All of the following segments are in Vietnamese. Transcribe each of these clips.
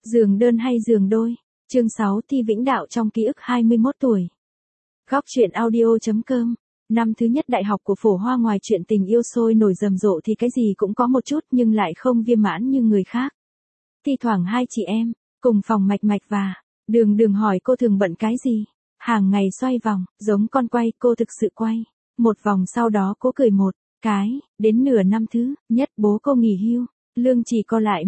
Giường đơn hay giường đôi? Chương 6 Thi Vĩnh Đạo trong ký ức 21 tuổi. Góc truyện audio.com. Năm thứ nhất đại học của Phổ Hoa, ngoài chuyện tình yêu sôi nổi rầm rộ thì cái gì cũng có một chút nhưng lại không viên mãn như người khác. Thi thoảng hai chị em, cùng phòng Mạch Mạch và Đường hỏi cô thường bận cái gì. Hàng ngày xoay vòng, giống con quay, cô thực sự quay. Một vòng sau đó cô cười một cái, đến nửa năm thứ nhất bố cô nghỉ hưu, lương chỉ còn lại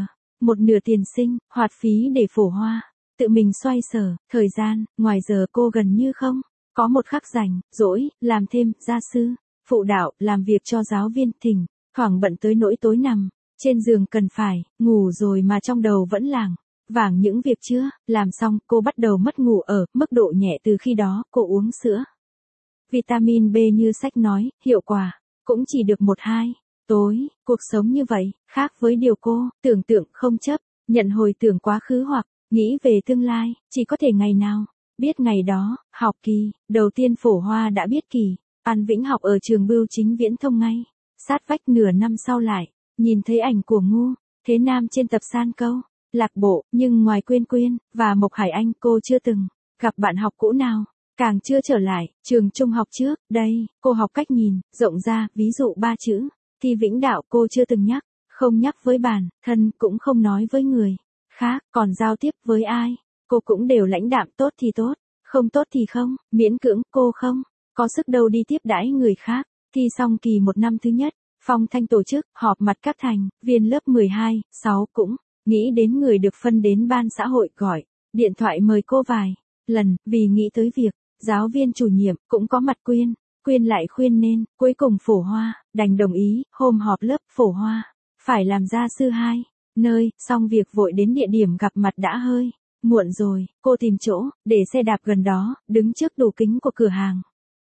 một nửa tiền sinh, hoạt phí để Phổ Hoa tự mình xoay sở, thời gian, ngoài giờ cô gần như không có một khắc rảnh, rỗi, làm thêm, gia sư, phụ đạo, làm việc cho giáo viên, thỉnh thoảng bận tới nỗi tối nằm trên giường cần phải ngủ rồi mà trong đầu vẫn lảng vảng những việc chưa làm xong. Cô bắt đầu mất ngủ ở mức độ nhẹ từ khi đó. Cô uống sữa vitamin B như sách nói, hiệu quả cũng chỉ được 1-2 tối. Cuộc sống như vậy khác với điều cô tưởng tượng, không chấp nhận hồi tưởng quá khứ hoặc nghĩ về tương lai, chỉ có thể ngày nào biết ngày đó. Học kỳ đầu tiên Phổ Hoa đã biết Kỳ An Vĩnh học ở trường Bưu Chính Viễn Thông ngay sát vách. Nửa năm sau lại nhìn thấy ảnh của Ngu Thế Nam trên tập san câu lạc bộ, nhưng ngoài Quyên và Mộc Hải Anh, cô chưa từng gặp bạn học cũ nào, càng chưa trở lại trường trung học trước đây. Cô học cách nhìn rộng ra, ví dụ 3 chữ Thi Vĩnh Đạo cô chưa từng nhắc, không nhắc với bản thân, cũng không nói với người khác, còn giao tiếp với ai cô cũng đều lãnh đạm, tốt thì tốt, không tốt thì không, miễn cưỡng. Cô không có sức đâu đi tiếp đãi người khác. Thi xong kỳ 1 năm thứ nhất, Phong Thanh tổ chức họp mặt các thành viên lớp 12, 6 cũng nghĩ đến người được phân đến ban xã hội, gọi điện thoại mời cô vài lần, vì nghĩ tới việc giáo viên chủ nhiệm cũng có mặt. Quyên lại khuyên nên cuối cùng Phổ Hoa đành đồng ý. Hôm họp lớp Phổ Hoa phải làm gia sư 2 nơi, xong việc vội đến địa điểm gặp mặt đã hơi muộn rồi. Cô tìm chỗ để xe đạp gần đó, đứng trước đồ kính của cửa hàng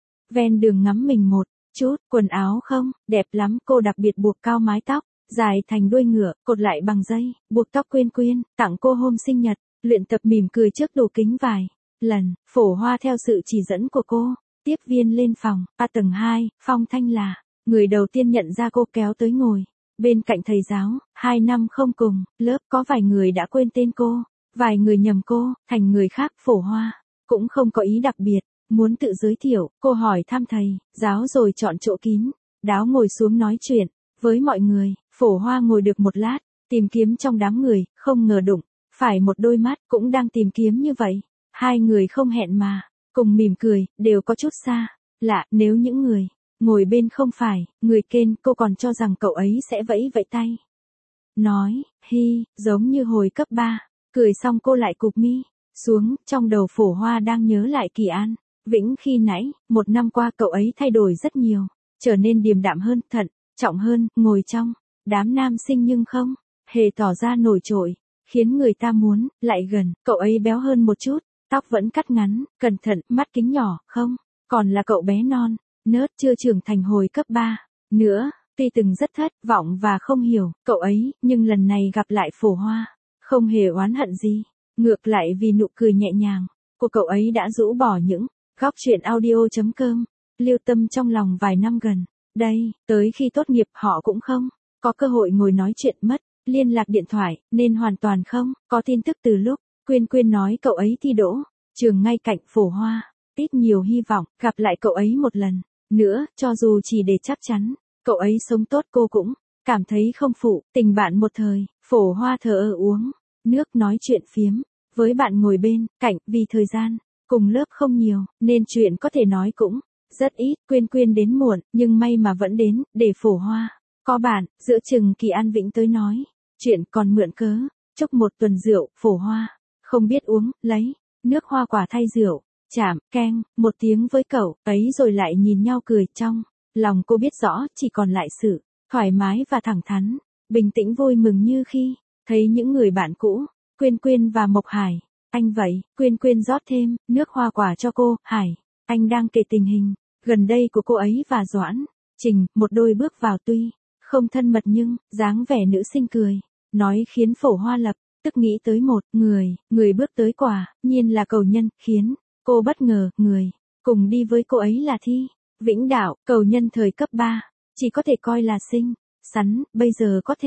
ven đường ngắm mình một chút. Quần áo không đẹp lắm, cô đặc biệt buộc cao mái tóc dài thành đuôi ngựa, cột lại bằng dây buộc tóc. Quyên tặng cô hôm sinh nhật, luyện tập mỉm cười trước đồ kính vài lần. Phổ Hoa theo sự chỉ dẫn của cô tiếp viên lên phòng A tầng 2, Phong Thanh là người đầu tiên nhận ra cô, kéo tới ngồi bên cạnh thầy giáo. 2 năm không cùng lớp, có vài người đã quên tên cô, vài người nhầm cô thành người khác. Phổ Hoa cũng không có ý đặc biệt muốn tự giới thiệu, cô hỏi thăm thầy giáo rồi chọn chỗ kín đáo ngồi xuống nói chuyện với mọi người. Phổ Hoa ngồi được một lát, tìm kiếm trong đám người, không ngờ đụng phải một đôi mắt cũng đang tìm kiếm như vậy. Hai người không hẹn mà cùng mỉm cười, đều có chút xa lạ. Nếu những người ngồi bên không phải người kên, cô còn cho rằng cậu ấy sẽ vẫy vẫy tay nói hi, giống như hồi cấp 3. Cười xong cô lại cụp mi xuống. Trong đầu Phổ Hoa đang nhớ lại Kỳ An Vĩnh khi nãy. 1 năm qua cậu ấy thay đổi rất nhiều, trở nên điềm đạm hơn, thận trọng hơn, ngồi trong đám nam sinh nhưng không hề tỏ ra nổi trội, khiến người ta muốn lại gần. Cậu ấy béo hơn một chút, tóc vẫn cắt ngắn, cẩn thận, mắt kính nhỏ, không còn là cậu bé non nớt chưa trưởng thành hồi cấp 3 nữa. Tuy từng rất thất vọng và không hiểu cậu ấy, nhưng lần này gặp lại Phổ Hoa không hề oán hận gì, ngược lại vì nụ cười nhẹ nhàng của cậu ấy đã rũ bỏ những góc truyện audio.com lưu tâm trong lòng vài năm gần đây. Tới khi tốt nghiệp họ cũng không có cơ hội ngồi nói chuyện, mất liên lạc điện thoại nên hoàn toàn không có tin tức từ lúc Quyên nói cậu ấy thi đỗ trường ngay cạnh Phổ Hoa. Ít nhiều hy vọng gặp lại cậu ấy một lần nữa, cho dù chỉ để chắc chắn cậu ấy sống tốt. Cô cũng cảm thấy không phụ tình bạn một thời. Phổ Hoa thờ ơ uống nước, nói chuyện phiếm với bạn ngồi bên cạnh. Vì thời gian cùng lớp không nhiều nên chuyện có thể nói cũng rất ít. Quyên đến muộn nhưng may mà vẫn đến để Phổ Hoa có bạn. Giữa chừng Kỳ An Vĩnh tới nói chuyện, còn mượn cớ chúc 1 tuần rượu. Phổ Hoa không biết uống, lấy nước hoa quả thay rượu, chạm keng một tiếng với cậu ấy rồi lại nhìn nhau cười. Trong lòng cô biết rõ chỉ còn lại sự thoải mái và thẳng thắn, bình tĩnh vui mừng như khi thấy những người bạn cũ, Quyên và Mộc Hải Anh. Vậy Quyên rót thêm nước hoa quả cho cô. Hải Anh đang kể tình hình gần đây của cô ấy và Doãn Trình. Một đôi bước vào, tuy không thân mật nhưng dáng vẻ nữ sinh cười nói khiến Phổ Hoa lập tức nghĩ tới một người bước tới, quả nhiên là Cầu Nhân, khiến cô bất ngờ. Người cùng đi với cô ấy là Thi Vĩnh Đạo. Cầu Nhân thời cấp 3 chỉ có thể coi là xinh xắn, bây giờ có thể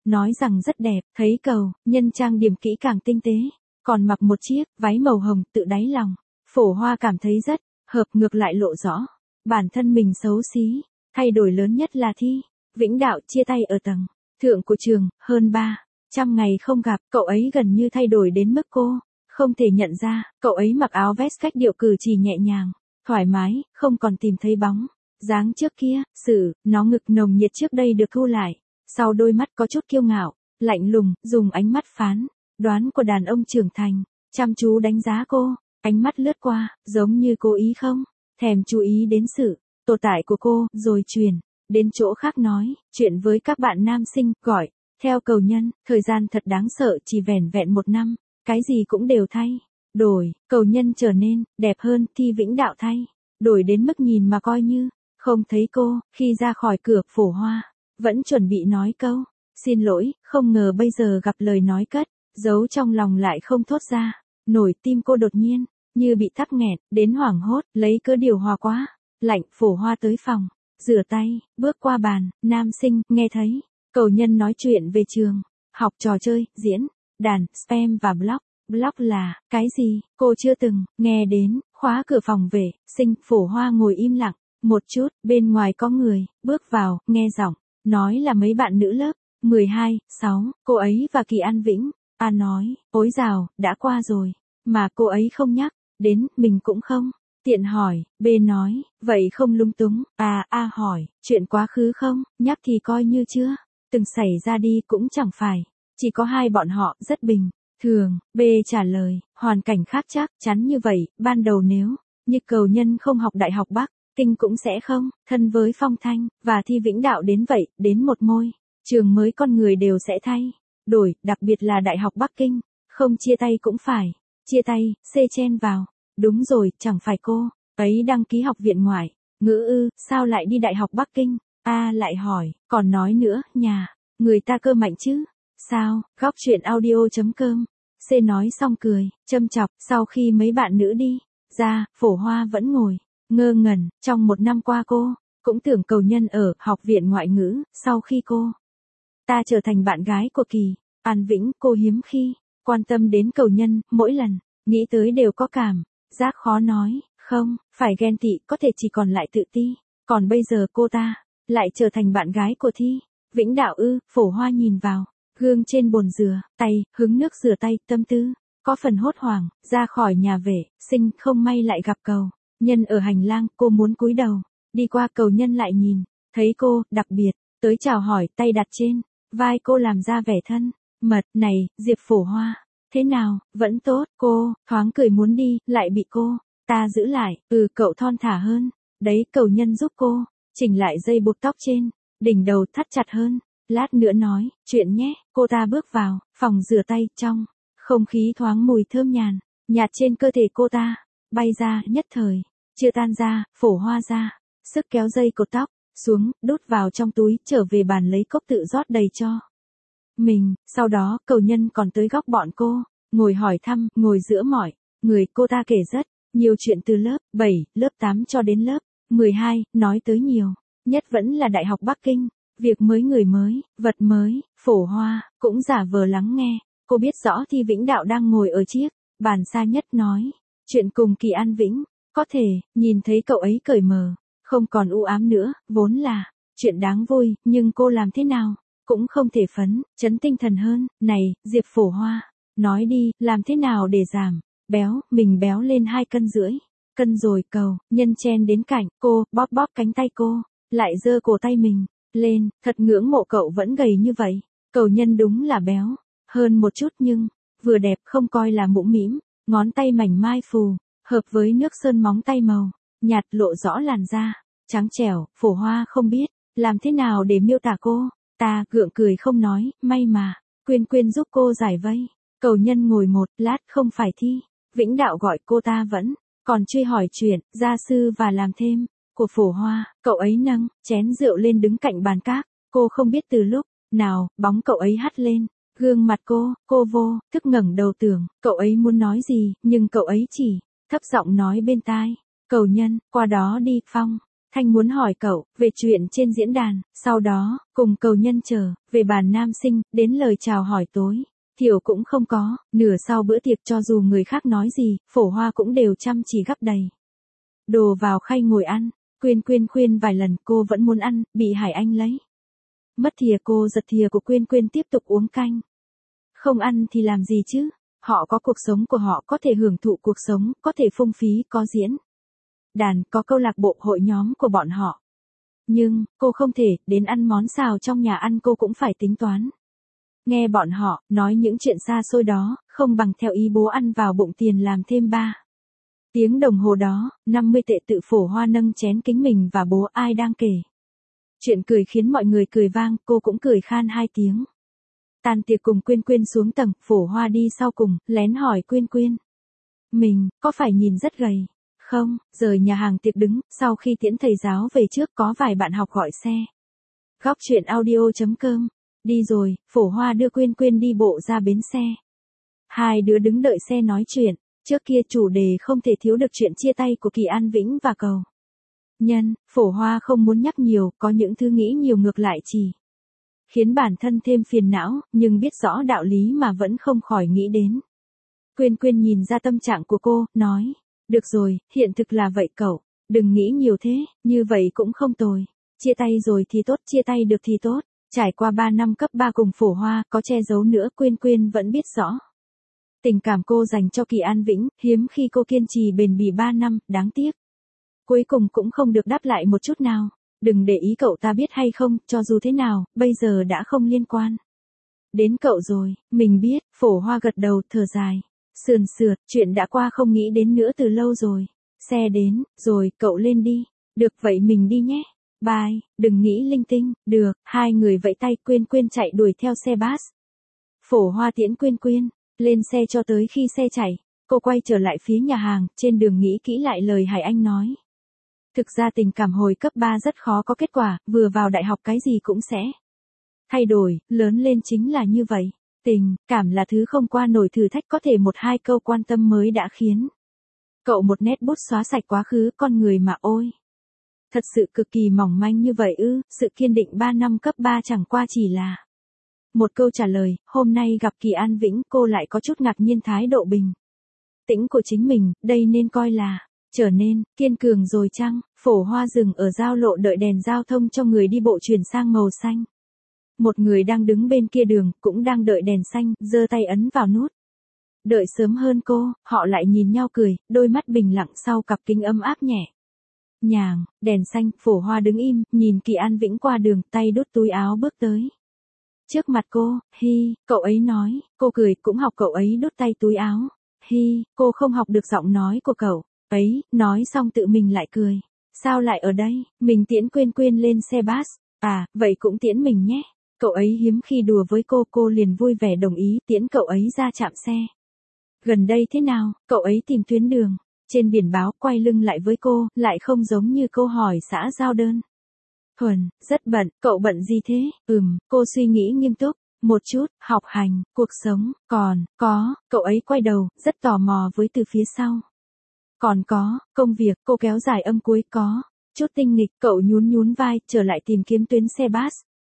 nói rằng rất đẹp, thấy cầu nhân trang điểm kỹ càng tinh tế, còn mặc một chiếc váy màu hồng, tự đáy lòng. Phổ Hoa cảm thấy rất hợp, ngược lại lộ rõ bản thân mình xấu xí. Thay đổi lớn nhất là Thi Vĩnh Đạo chia tay ở tầng thượng của trường, hơn 300 ngày không gặp, cậu ấy gần như thay đổi đến mức cô không thể nhận ra. Cậu ấy mặc áo vest cách điệu cử chỉ nhẹ nhàng, thoải mái, không còn tìm thấy bóng dáng trước kia. Nó ngực nồng nhiệt trước đây được thu lại, sau đôi mắt có chút kiêu ngạo, lạnh lùng, dùng ánh mắt phán đoán của đàn ông trưởng thành, chăm chú đánh giá cô. Ánh mắt lướt qua, giống như cố ý không thèm chú ý đến sự tồn tại của cô, rồi chuyển đến chỗ khác nói chuyện với các bạn nam sinh, gọi theo cầu nhân. Thời gian thật đáng sợ, chỉ vẻn vẹn 1 năm, cái gì cũng đều thay đổi. Cầu nhân trở nên đẹp hơn, Thi Vĩnh Đạo thay đổi đến mức nhìn mà coi như không thấy cô. Khi ra khỏi cửa, Phổ Hoa vẫn chuẩn bị nói câu xin lỗi, không ngờ bây giờ gặp lời nói cất giấu trong lòng lại không thốt ra nổi. Tim cô đột nhiên như bị tắc nghẹn, đến hoảng hốt, lấy cớ điều hòa quá lạnh. Phổ Hoa tới phòng rửa tay, bước qua bàn nam sinh, nghe thấy cầu nhân nói chuyện về trường học, trò chơi, diễn đàn, spam và blog. Blog là cái gì? Cô chưa từng nghe đến. Khóa cửa phòng vệ sinh, Phổ Hoa ngồi im lặng một chút, bên ngoài có người bước vào, nghe giọng nói là mấy bạn nữ lớp 12, 6, cô ấy và Kỳ An Vĩnh. A nói, ối dào, đã qua rồi, mà cô ấy không nhắc đến, mình cũng không tiện hỏi. B nói, vậy không lung túng. A hỏi, chuyện quá khứ không nhắc thì coi như chưa từng xảy ra đi, cũng chẳng phải chỉ có hai bọn họ, rất bình thường. B trả lời, hoàn cảnh khác chắc chắn như vậy. Ban đầu nếu như cầu nhân không học Đại học Bắc Kinh cũng sẽ không thân với Phong Thanh và Thi Vĩnh Đạo đến vậy. Đến một môi trường mới, con người đều sẽ thay đổi, đặc biệt là Đại học Bắc Kinh. Không chia tay cũng phải chia tay. C chen vào, đúng rồi, chẳng phải cô ấy đăng ký học viện ngoại ngữ ư? Sao lại đi Đại học Bắc Kinh? A lại hỏi, còn nói nữa, nhà người ta cơ mạnh chứ sao? Góc truyện audio.com. C nói xong cười châm chọc. Sau khi mấy bạn nữ đi ra, Phổ Hoa vẫn ngồi ngơ ngẩn. Trong 1 năm qua cô cũng tưởng cầu nhân ở học viện ngoại ngữ. Sau khi cô ta trở thành bạn gái của Kỳ An Vĩnh, cô hiếm khi quan tâm đến cầu nhân. Mỗi lần nghĩ tới đều có cảm giác khó nói không phải ghen tị, có thể chỉ còn lại tự ti. Còn bây giờ cô ta lại trở thành bạn gái của Thi Vĩnh Đạo ư? Phổ Hoa nhìn vào gương trên bồn rửa tay, hứng nước rửa tay, tâm tư có phần hốt hoảng. Ra khỏi nhà vệ sinh, không may lại gặp cầu nhân ở hành lang. Cô muốn cúi đầu đi qua, cầu nhân lại nhìn thấy cô, đặc biệt tới chào hỏi, tay đặt trên vai cô làm ra vẻ thân mật. Này, Diệp Phổ Hoa, thế nào? Vẫn tốt. Cô thoáng cười muốn đi, lại bị cô ta giữ lại. Cậu thon thả hơn đấy. Cầu nhân giúp cô chỉnh lại dây buộc tóc trên đỉnh đầu, thắt chặt hơn. Lát nữa nói chuyện nhé. Cô ta bước vào phòng rửa tay, trong không khí thoáng mùi thơm nhàn nhạt trên cơ thể cô ta bay ra, nhất thời chưa tan ra. Phổ Hoa ra sức kéo dây cột tóc xuống, đút vào trong túi, trở về bàn lấy cốc tự rót đầy cho mình. Sau đó cầu nhân còn tới góc bọn cô ngồi hỏi thăm. Ngồi giữa mọi người, cô ta kể rất nhiều chuyện từ lớp 7, lớp 8 cho đến lớp 12, nói tới nhiều nhất vẫn là Đại học Bắc Kinh. Việc mới, người mới, vật mới. Phổ Hoa cũng giả vờ lắng nghe. Cô biết rõ Thi Vĩnh Đạo đang ngồi ở chiếc bàn xa nhất nói chuyện cùng Kỳ An Vĩnh. Có thể nhìn thấy cậu ấy cởi mở, không còn u ám nữa. Vốn là chuyện đáng vui, nhưng cô làm thế nào cũng không thể phấn chấn tinh thần hơn. Này, Diệp Phổ Hoa, nói đi, làm thế nào để giảm béo? Mình béo lên 2,5 cân rồi. Cầu nhân chen đến cạnh cô, bóp bóp cánh tay cô, lại giơ cổ tay mình lên. Thật ngưỡng mộ cậu vẫn gầy như vậy. Cầu nhân đúng là béo hơn một chút, nhưng vừa đẹp, không coi là mũm mĩm. Ngón tay mảnh mai phù hợp với nước sơn móng tay màu nhạt, lộ rõ làn da trắng trẻo. Phổ Hoa không biết làm thế nào để miêu tả cô ta, gượng cười không nói. May mà Quyên Quyên giúp cô giải vây. Cầu nhân ngồi một lát, không phải Thi Vĩnh Đạo gọi cô ta vẫn còn truy hỏi chuyện gia sư và làm thêm của Phổ Hoa. Cậu ấy nâng chén rượu lên đứng cạnh bàn cát. Cô không biết từ lúc nào bóng cậu ấy hắt lên gương mặt cô vô thức ngẩng đầu, tưởng cậu ấy muốn nói gì, nhưng cậu ấy chỉ thấp giọng nói bên tai cầu nhân, qua đó đi. Phong Thanh muốn hỏi cậu, về chuyện trên diễn đàn, sau đó, cùng cầu nhân trở, về bàn nam sinh, đến lời chào hỏi tối. Thiểu cũng không có, nửa sau bữa tiệc cho dù người khác nói gì, Phổ Hoa cũng đều chăm chỉ gắp đầy đồ vào khay ngồi ăn. Quyên Quyên khuyên vài lần cô vẫn muốn ăn, bị Hải Anh lấy mất thìa, cô giật thìa của Quyên Quyên tiếp tục uống canh. Không ăn thì làm gì chứ, họ có cuộc sống của họ, có thể hưởng thụ cuộc sống, có thể phung phí, có diễn đàn, có câu lạc bộ hội nhóm của bọn họ. Nhưng, cô không thể, đến ăn món xào trong nhà ăn cô cũng phải tính toán. Nghe bọn họ, nói những chuyện xa xôi đó, không bằng theo ý bố ăn vào bụng tiền làm thêm 3 tiếng đồng hồ đó, 50 tệ tự Phổ Hoa nâng chén kính mình và bố ai đang kể chuyện cười khiến mọi người cười vang, cô cũng cười khan 2 tiếng. Tan tiệc cùng Quyên Quyên xuống tầng, Phổ Hoa đi sau cùng, lén hỏi Quyên Quyên. Mình, có phải nhìn rất gầy? Không, rời nhà hàng tiệc đứng, sau khi tiễn thầy giáo về trước có vài bạn học gọi xe. Góc chuyện audio.com. Đi rồi, Phổ Hoa đưa Quyên Quyên đi bộ ra bến xe. Hai đứa đứng đợi xe nói chuyện, trước kia chủ đề không thể thiếu được chuyện chia tay của Kỳ An Vĩnh và Cầu Nhân. Phổ Hoa không muốn nhắc nhiều, có những thứ nghĩ nhiều ngược lại chỉ khiến bản thân thêm phiền não, nhưng biết rõ đạo lý mà vẫn không khỏi nghĩ đến. Quyên Quyên nhìn ra tâm trạng của cô, nói, được rồi, hiện thực là vậy cậu, đừng nghĩ nhiều thế, như vậy cũng không tồi. Chia tay rồi thì tốt, chia tay được thì tốt. Trải qua 3 năm cấp 3 cùng Phổ Hoa, có che giấu nữa, Quyên Quyên vẫn biết rõ tình cảm cô dành cho Kỳ An Vĩnh, hiếm khi cô kiên trì bền bỉ 3 năm, đáng tiếc. Cuối cùng cũng không được đáp lại một chút nào. Đừng để ý cậu ta biết hay không, cho dù thế nào, bây giờ đã không liên quan đến cậu rồi. Mình biết, Phổ Hoa gật đầu, thở dài. Sườn sượt, chuyện đã qua không nghĩ đến nữa từ lâu rồi. Xe đến, rồi, cậu lên đi. Được vậy mình đi nhé. Bye, đừng nghĩ linh tinh. Được, hai người vẫy tay, Quyên Quyên chạy đuổi theo xe bus. Phổ Hoa tiễn Quyên Quyên lên xe cho tới khi xe chạy. Cô quay trở lại phía nhà hàng, trên đường nghĩ kỹ lại lời Hải Anh nói. Thực ra tình cảm hồi cấp 3 rất khó có kết quả, vừa vào đại học cái gì cũng sẽ thay đổi, lớn lên chính là như vậy. Tình cảm là thứ không qua nổi thử thách, có thể 1-2 câu quan tâm mới đã khiến cậu một nét bút xóa sạch quá khứ con người mà ôi. Thật sự cực kỳ mỏng manh như vậy ư? Sự kiên định 3 năm cấp 3 chẳng qua chỉ là một câu trả lời. Hôm nay gặp Kỳ An Vĩnh, cô lại có chút ngạc nhiên thái độ bình tĩnh của chính mình, đây nên coi là trở nên kiên cường rồi chăng? Phổ Hoa dừng ở giao lộ đợi đèn giao thông cho người đi bộ chuyển sang màu xanh. Một người đang đứng bên kia đường, cũng đang đợi đèn xanh, giơ tay ấn vào nút. Đợi sớm hơn cô, họ lại nhìn nhau cười, đôi mắt bình lặng sau cặp kính ấm áp nhẹ nhàng. Đèn xanh, Phổ Hoa đứng im, nhìn Kỳ An Vĩnh qua đường, tay đút túi áo bước tới trước mặt cô. Hi, cậu ấy nói. Cô cười, cũng học cậu ấy đút tay túi áo. Hi, cô không học được giọng nói của cậu ấy, nói xong tự mình lại cười. Sao lại ở đây? Mình tiễn Quyên Quyên lên xe bus. À, vậy cũng tiễn mình nhé. Cậu ấy hiếm khi đùa với cô liền vui vẻ đồng ý tiễn cậu ấy ra trạm xe. Gần đây thế nào? Cậu ấy tìm tuyến đường trên biển báo, quay lưng lại với cô, lại không giống như câu hỏi xã giao đơn thuần. Rất bận. Cậu bận gì thế? Cô suy nghĩ nghiêm túc một chút. Học hành, cuộc sống, còn có. Cậu ấy quay đầu, rất tò mò với từ phía sau. Còn có, công việc. Cô kéo dài âm cuối, có chút tinh nghịch. Cậu nhún vai, trở lại tìm kiếm tuyến xe bus.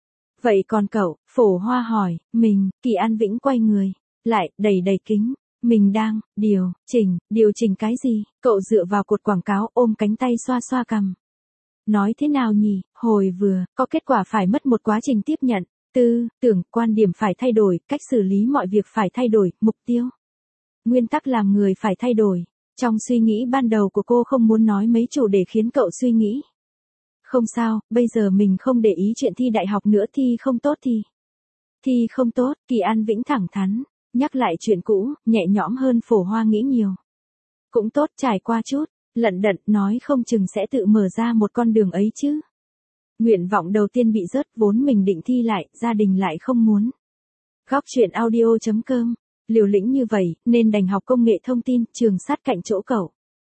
Vậy còn cậu? Phổ Hoa hỏi. Mình. Kỳ An Vĩnh quay người lại, đầy kính. Mình đang điều chỉnh cái gì? Cậu dựa vào cột quảng cáo, ôm cánh tay xoa cằm. Nói thế nào nhỉ? Hồi vừa có kết quả phải mất một quá trình tiếp nhận, tư tưởng, quan điểm phải thay đổi, cách xử lý mọi việc phải thay đổi, mục tiêu, nguyên tắc làm người phải thay đổi. Trong suy nghĩ ban đầu của cô không muốn nói mấy chủ đề khiến cậu suy nghĩ. Không sao, bây giờ mình không để ý chuyện thi đại học nữa, thi không tốt thì không tốt. Kỳ An Vĩnh thẳng thắn nhắc lại chuyện cũ, nhẹ nhõm hơn Phổ Hoa nghĩ nhiều. Cũng tốt, trải qua chút lận đận, nói không chừng sẽ tự mở ra một con đường ấy chứ. Nguyện vọng đầu tiên bị rớt, vốn mình định thi lại, gia đình lại không muốn. Góc chuyện audio.com. Liều lĩnh như vậy, nên đành học công nghệ thông tin, trường sát cạnh chỗ cậu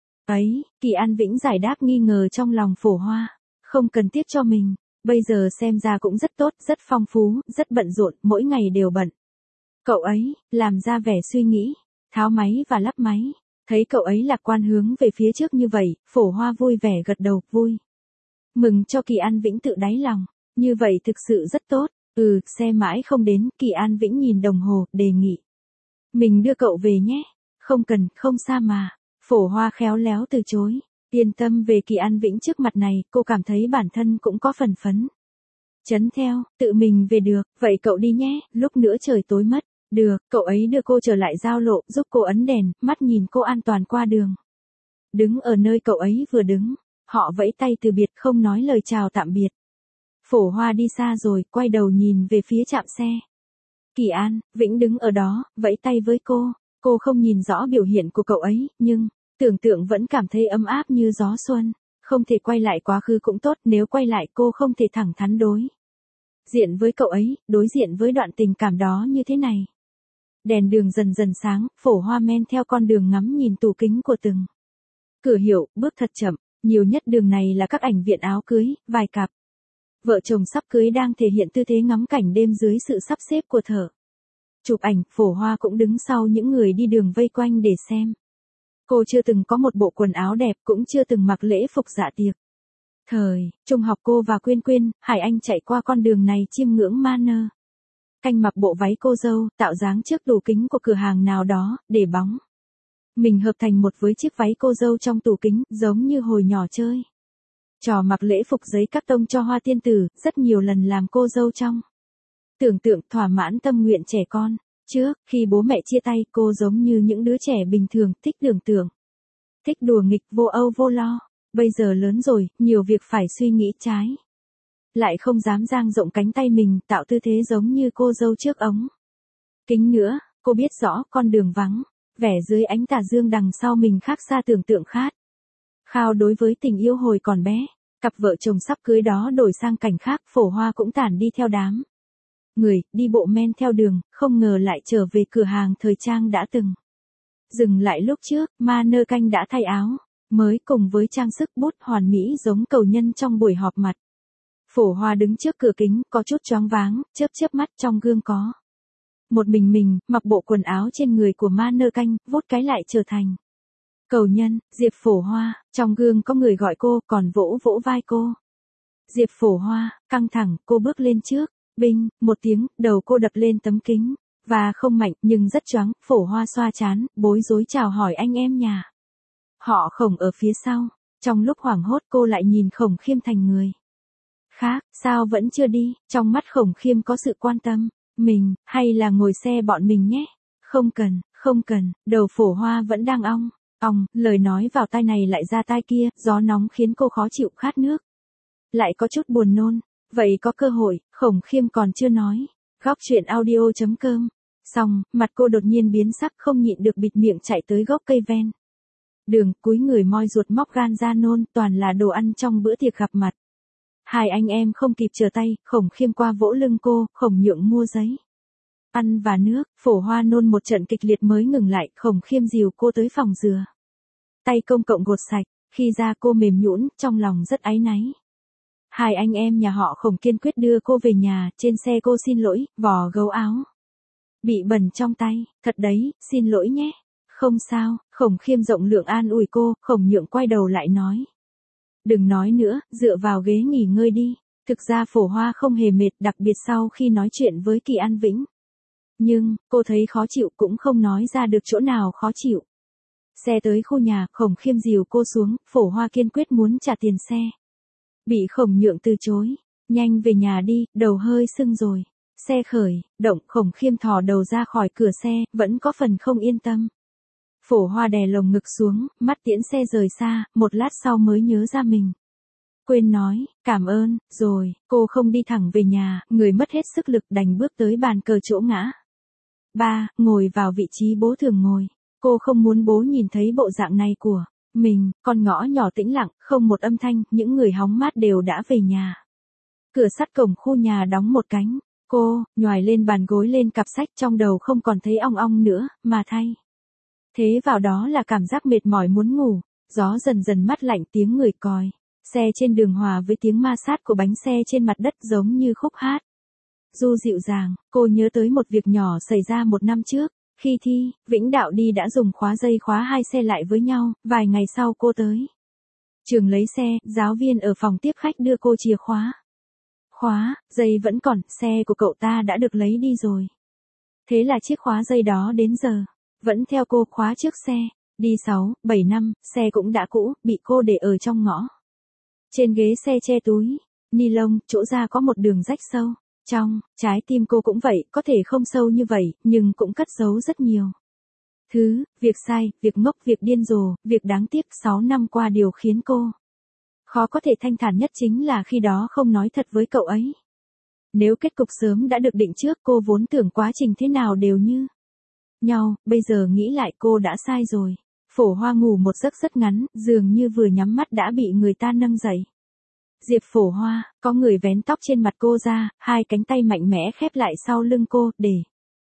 ấy. Kỳ An Vĩnh giải đáp nghi ngờ trong lòng Phổ Hoa. Không cần tiếc cho mình, bây giờ xem ra cũng rất tốt, rất phong phú, rất bận rộn, mỗi ngày đều bận. Cậu ấy làm ra vẻ suy nghĩ, tháo máy và lắp máy. Thấy cậu ấy lạc quan hướng về phía trước như vậy, Phổ Hoa vui vẻ gật đầu, vui Mừng cho Kỳ An Vĩnh tự đáy lòng, như vậy thực sự rất tốt. Xe mãi không đến, Kỳ An Vĩnh nhìn đồng hồ, đề nghị. Mình đưa cậu về nhé. Không cần, không xa mà. Phổ Hoa khéo léo từ chối. Yên tâm về Kỳ An Vĩnh trước mặt này, cô cảm thấy bản thân cũng có phần phấn. Chấn theo, tự mình về được, vậy cậu đi nhé, lúc nữa trời tối mất. Được, cậu ấy đưa cô trở lại giao lộ, giúp cô ấn đèn, mắt nhìn cô an toàn qua đường. Đứng ở nơi cậu ấy vừa đứng, họ vẫy tay từ biệt không nói lời chào tạm biệt. Phổ Hoa đi xa rồi, quay đầu nhìn về phía trạm xe. Kỳ An Vĩnh đứng ở đó, vẫy tay với cô không nhìn rõ biểu hiện của cậu ấy, nhưng, tưởng tượng vẫn cảm thấy ấm áp như gió xuân. Không thể quay lại quá khứ cũng tốt, nếu quay lại cô không thể thẳng thắn đối diện với cậu ấy, đối diện với đoạn tình cảm đó như thế này. Đèn đường dần dần sáng, Phổ Hoa men theo con đường ngắm nhìn tủ kính của từng cửa hiệu, bước thật chậm, nhiều nhất đường này là các ảnh viện áo cưới, vài cặp vợ chồng sắp cưới đang thể hiện tư thế ngắm cảnh đêm dưới sự sắp xếp của thợ chụp ảnh. Phổ Hoa cũng đứng sau những người đi đường vây quanh để xem. Cô chưa từng có một bộ quần áo đẹp, cũng chưa từng mặc lễ phục dạ tiệc. Thời trung học cô và Quyên Quyên, Hải Anh chạy qua con đường này chiêm ngưỡng manơ. Canh mặc bộ váy cô dâu, tạo dáng trước tủ kính của cửa hàng nào đó, để bóng. Mình hợp thành một với chiếc váy cô dâu trong tủ kính, giống như hồi nhỏ chơi. Trò mặc lễ phục giấy cắt tông cho Hoa Tiên Tử, rất nhiều lần làm cô dâu trong. Tưởng tượng thỏa mãn tâm nguyện trẻ con. Trước, khi bố mẹ chia tay, cô giống như những đứa trẻ bình thường, thích tưởng tượng. Thích đùa nghịch, vô âu vô lo. Bây giờ lớn rồi, nhiều việc phải suy nghĩ trái. Lại không dám dang rộng cánh tay mình, tạo tư thế giống như cô dâu trước ống kính nữa. Cô biết rõ, con đường vắng, vẻ dưới ánh tà dương đằng sau mình khác xa tưởng tượng khao đối với tình yêu hồi còn bé. Cặp vợ chồng sắp cưới đó đổi sang cảnh khác, Phổ Hoa cũng tản đi theo đám người, đi bộ men theo đường, không ngờ lại trở về cửa hàng thời trang đã từng dừng lại lúc trước. Manơ canh đã thay áo mới cùng với trang sức bút hoàn mỹ giống cầu nhân trong buổi họp mặt. Phổ Hoa đứng trước cửa kính, có chút choáng váng, chớp mắt, trong gương có một mình, mặc bộ quần áo trên người của Manơ canh, vuốt cái lại trở thành cầu nhân. Diệp Phổ Hoa, trong gương có người gọi cô, còn vỗ vai cô. Diệp Phổ Hoa, căng thẳng, cô bước lên trước. Binh, một tiếng, đầu cô đập lên tấm kính. Và không mạnh, nhưng rất choáng. Phổ Hoa xoa trán, bối rối chào hỏi anh em nhà họ Khổng ở phía sau. Trong lúc hoảng hốt cô lại nhìn Khổng Khiêm thành người khác. Sao vẫn chưa đi? Trong mắt Khổng Khiêm có sự quan tâm. Mình, hay là ngồi xe bọn mình nhé? Không cần, đầu Phổ Hoa vẫn đang ong, lời nói vào tai này lại ra tai kia, gió nóng khiến cô khó chịu, khát nước. Lại có chút buồn nôn. Vậy có cơ hội, Khổng Khiêm còn chưa nói. Góc truyện audio.com. Xong, mặt cô đột nhiên biến sắc, không nhịn được bịt miệng chạy tới gốc cây ven đường, cúi người moi ruột móc gan ra nôn, toàn là đồ ăn trong bữa tiệc gặp mặt. Hai anh em không kịp trở tay, Khổng Khiêm qua vỗ lưng cô, Khổng Nhượng mua giấy ăn và nước. Phổ Hoa nôn một trận kịch liệt mới ngừng lại. Khổng Khiêm dìu cô tới phòng rửa tay công cộng gột sạch. Khi ra cô mềm nhũn, trong lòng rất áy náy. Hai anh em nhà họ Khổng kiên quyết đưa cô về nhà. Trên xe cô xin lỗi, vò gấu áo bị bẩn trong tay. Thật đấy, xin lỗi nhé. Không sao. Khổng Khiêm rộng lượng an ủi cô. Khổng Nhượng quay đầu lại nói. Đừng nói nữa, dựa vào ghế nghỉ ngơi đi. Thực ra Phổ Hoa không hề mệt, đặc biệt sau khi nói chuyện với Kỳ An Vĩnh. Nhưng, cô thấy khó chịu, cũng không nói ra được chỗ nào khó chịu. Xe tới khu nhà, Khổng Khiêm dìu cô xuống. Phổ Hoa kiên quyết muốn trả tiền xe. Bị Khổng Nhượng từ chối. Nhanh về nhà đi, đầu hơi sưng rồi. Xe khởi động, Khổng Khiêm thò đầu ra khỏi cửa xe, vẫn có phần không yên tâm. Phổ Hoa đè lồng ngực xuống, mắt tiễn xe rời xa, một lát sau mới nhớ ra mình quên nói, cảm ơn, rồi, cô không đi thẳng về nhà, người mất hết sức lực đành bước tới bàn cờ chỗ ngã ba, ngồi vào vị trí bố thường ngồi. Cô không muốn bố nhìn thấy bộ dạng này của mình. Con ngõ nhỏ tĩnh lặng, không một âm thanh, những người hóng mát đều đã về nhà. Cửa sắt cổng khu nhà đóng một cánh. Cô, nhoài lên bàn gối lên cặp sách, trong đầu không còn thấy ong ong nữa, mà thay thế vào đó là cảm giác mệt mỏi muốn ngủ. Gió dần dần mát lạnh, tiếng người còi xe trên đường hòa với tiếng ma sát của bánh xe trên mặt đất giống như khúc hát du dịu dàng. Cô nhớ tới một việc nhỏ xảy ra một năm trước. Khi thi, Vĩnh Đạo đi đã dùng khóa dây khóa hai xe lại với nhau. Vài ngày sau cô tới Trường lấy xe, giáo viên ở phòng tiếp khách đưa cô chìa khóa. Khóa, dây vẫn còn, xe của cậu ta đã được lấy đi rồi. Thế là chiếc khóa dây đó đến giờ vẫn theo cô khóa trước xe. Đi 6, 7 năm, xe cũng đã cũ, bị cô để ở trong ngõ. Trên ghế xe che túi ni lông, chỗ ra có một đường rách sâu. Trong trái tim cô cũng vậy, có thể không sâu như vậy, nhưng cũng cất giấu rất nhiều thứ, việc sai, việc ngốc, việc điên rồ, việc đáng tiếc. 6 năm qua điều khiến cô khó có thể thanh thản nhất chính là khi đó không nói thật với cậu ấy. Nếu kết cục sớm đã được định trước, cô vốn tưởng quá trình thế nào đều như nhau, bây giờ nghĩ lại cô đã sai rồi. Phổ Hoa ngủ một giấc rất ngắn, dường như vừa nhắm mắt đã bị người ta nâng dậy. Diệp Phổ Hoa, có người vén tóc trên mặt cô ra, hai cánh tay mạnh mẽ khép lại sau lưng cô, để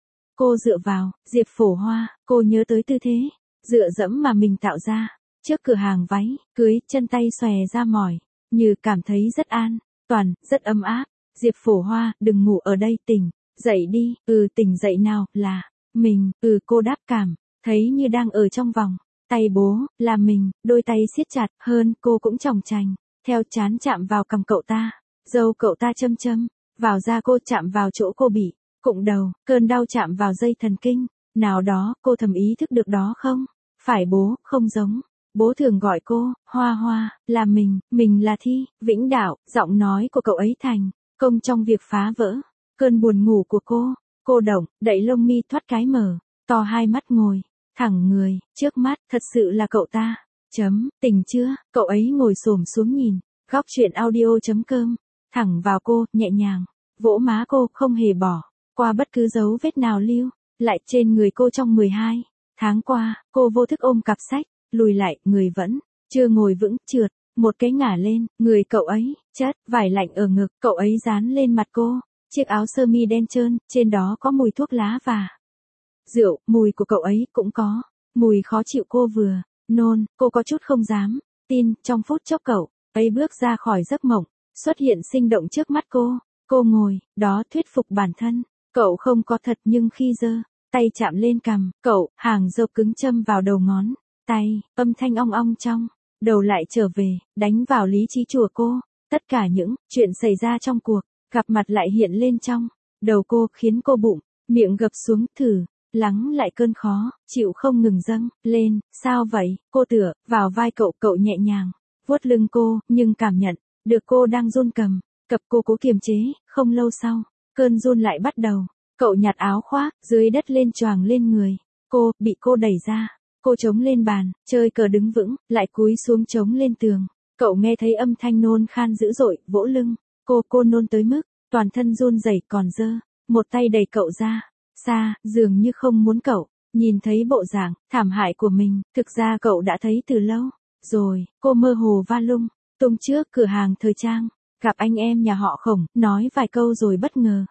cô dựa vào. Diệp Phổ Hoa, cô nhớ tới tư thế dựa dẫm mà mình tạo ra trước cửa hàng váy cưới, chân tay xòe ra mỏi, như cảm thấy rất an toàn, rất ấm áp. Diệp Phổ Hoa, đừng ngủ ở đây, tỉnh dậy đi. Tỉnh dậy nào, là mình. Cô đáp, cảm thấy như đang ở trong vòng tay bố, là mình. Đôi tay siết chặt hơn, cô cũng chòng chành theo chán chạm vào cằm cậu ta, râu cậu ta châm châm vào da cô, chạm vào chỗ cô bị cụng đầu, cơn đau chạm vào dây thần kinh nào đó. Cô thầm ý thức được đó không phải bố, không giống bố thường gọi cô. Hoa Hoa, là mình là Thi Vĩnh Đạo. Giọng nói của cậu ấy thành công trong việc phá vỡ cơn buồn ngủ của cô. Cô động đậy lông mi thoát cái, mở to hai mắt, ngồi thẳng người trước mắt, thật sự là cậu ta. Tỉnh chưa? Cậu ấy ngồi xổm xuống nhìn. Góc chuyện audio.com, thẳng vào cô, nhẹ nhàng vỗ má cô, không hề bỏ qua bất cứ dấu vết nào lưu lại trên người cô. Trong 12 tháng qua, cô vô thức ôm cặp sách, lùi lại, người vẫn chưa ngồi vững, trượt một cái ngả lên. Người cậu ấy chất vải lạnh ở ngực, cậu ấy dán lên mặt cô. Chiếc áo sơ mi đen trơn, trên đó có mùi thuốc lá và rượu, mùi của cậu ấy cũng có mùi khó chịu. Cô vừa nôn, cô có chút không dám tin. Trong phút chốc cậu ấy bước ra khỏi giấc mộng, xuất hiện sinh động trước mắt cô. Cô ngồi đó thuyết phục bản thân, cậu không có thật, nhưng khi giơ tay chạm lên cằm cậu, hàng râu cứng châm vào đầu ngón tay, âm thanh ong ong trong đầu lại trở về, đánh vào lý trí chùa cô. Tất cả những chuyện xảy ra trong cuộc gặp mặt lại hiện lên trong đầu cô, khiến cô bụng miệng gập xuống, thử lắng lại cơn khó chịu không ngừng dâng lên. Sao vậy? Cô tựa vào vai cậu, cậu nhẹ nhàng vuốt lưng cô, nhưng cảm nhận được cô đang run cầm cập. Cô cố kiềm chế, không lâu sau, cơn run lại bắt đầu. Cậu nhặt áo khoác dưới đất lên, choàng lên người cô, bị cô đẩy ra. Cô chống lên bàn chơi cờ, đứng vững, lại cúi xuống chống lên tường. Cậu nghe thấy âm thanh nôn khan dữ dội, vỗ lưng cô nôn tới mức toàn thân run rẩy, còn giơ một tay đẩy cậu ra xa, dường như không muốn cậu nhìn thấy bộ dạng thảm hại của mình. Thực ra cậu đã thấy từ lâu rồi. Cô mơ hồ va lung tung trước cửa hàng thời trang, gặp anh em nhà họ Khổng, nói vài câu rồi bất ngờ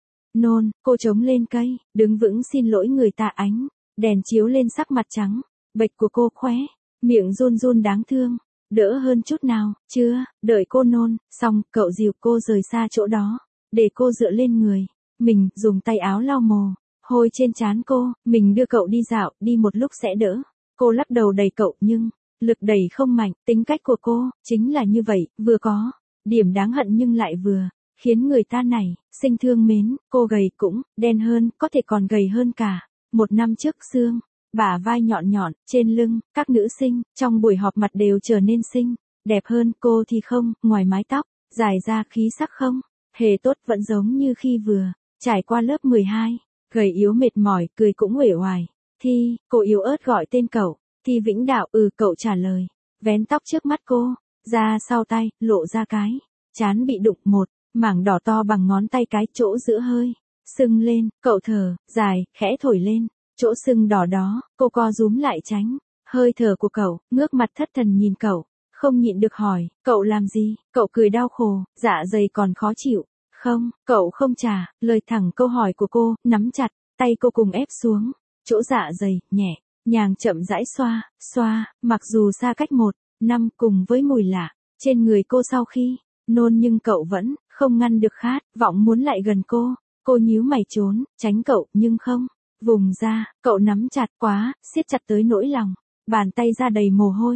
nôn. Cô chống lên cây, đứng vững, xin lỗi người ta. Ánh đèn chiếu lên sắc mặt trắng bệch của cô, khóe miệng run run đáng thương. Đỡ hơn chút nào chưa? Đợi cô nôn xong, cậu dìu cô rời xa chỗ đó, để cô dựa lên người mình, dùng tay áo lau mồ hôi trên trán cô. Mình đưa cậu đi dạo, đi một lúc sẽ đỡ. Cô lắc đầu đẩy cậu, nhưng lực đẩy không mạnh. Tính cách của cô chính là như vậy, vừa có điểm đáng hận nhưng lại vừa khiến người ta nảy sinh thương mến. Cô gầy cũng đen hơn, có thể còn gầy hơn cả 1 năm trước. Xương bả vai nhọn nhọn, trên lưng, các nữ sinh trong buổi họp mặt đều trở nên xinh đẹp hơn. Cô thì không, ngoài mái tóc dài ra, khí sắc không hề tốt, vẫn giống như khi vừa trải qua lớp 12. Gầy yếu mệt mỏi, cười cũng uể oải. Thi, cô yếu ớt gọi tên cậu. Thi Vĩnh Đạo. Cậu trả lời, vén tóc trước mắt cô ra sau tay, lộ ra cái trán bị đụng một mảng đỏ to bằng ngón tay cái, chỗ giữa hơi sưng lên. Cậu thở dài, khẽ thổi lên chỗ sưng đỏ đó. Cô co rúm lại tránh hơi thở của cậu, ngước mặt thất thần nhìn cậu, không nhịn được hỏi, cậu làm gì? Cậu cười đau khổ, dạ dày còn khó chịu không? Cậu không trả lời thẳng câu hỏi của cô, nắm chặt tay cô cùng ép xuống chỗ dạ dày, nhẹ nhàng chậm rãi xoa. Mặc dù xa cách 1 năm, cùng với mùi lạ trên người cô sau khi nôn, nhưng cậu vẫn không ngăn được khát vọng muốn lại gần cô. Cô nhíu mày trốn tránh cậu, nhưng không vùng ra. Cậu nắm chặt quá, siết chặt tới nỗi lòng bàn tay ra đầy mồ hôi.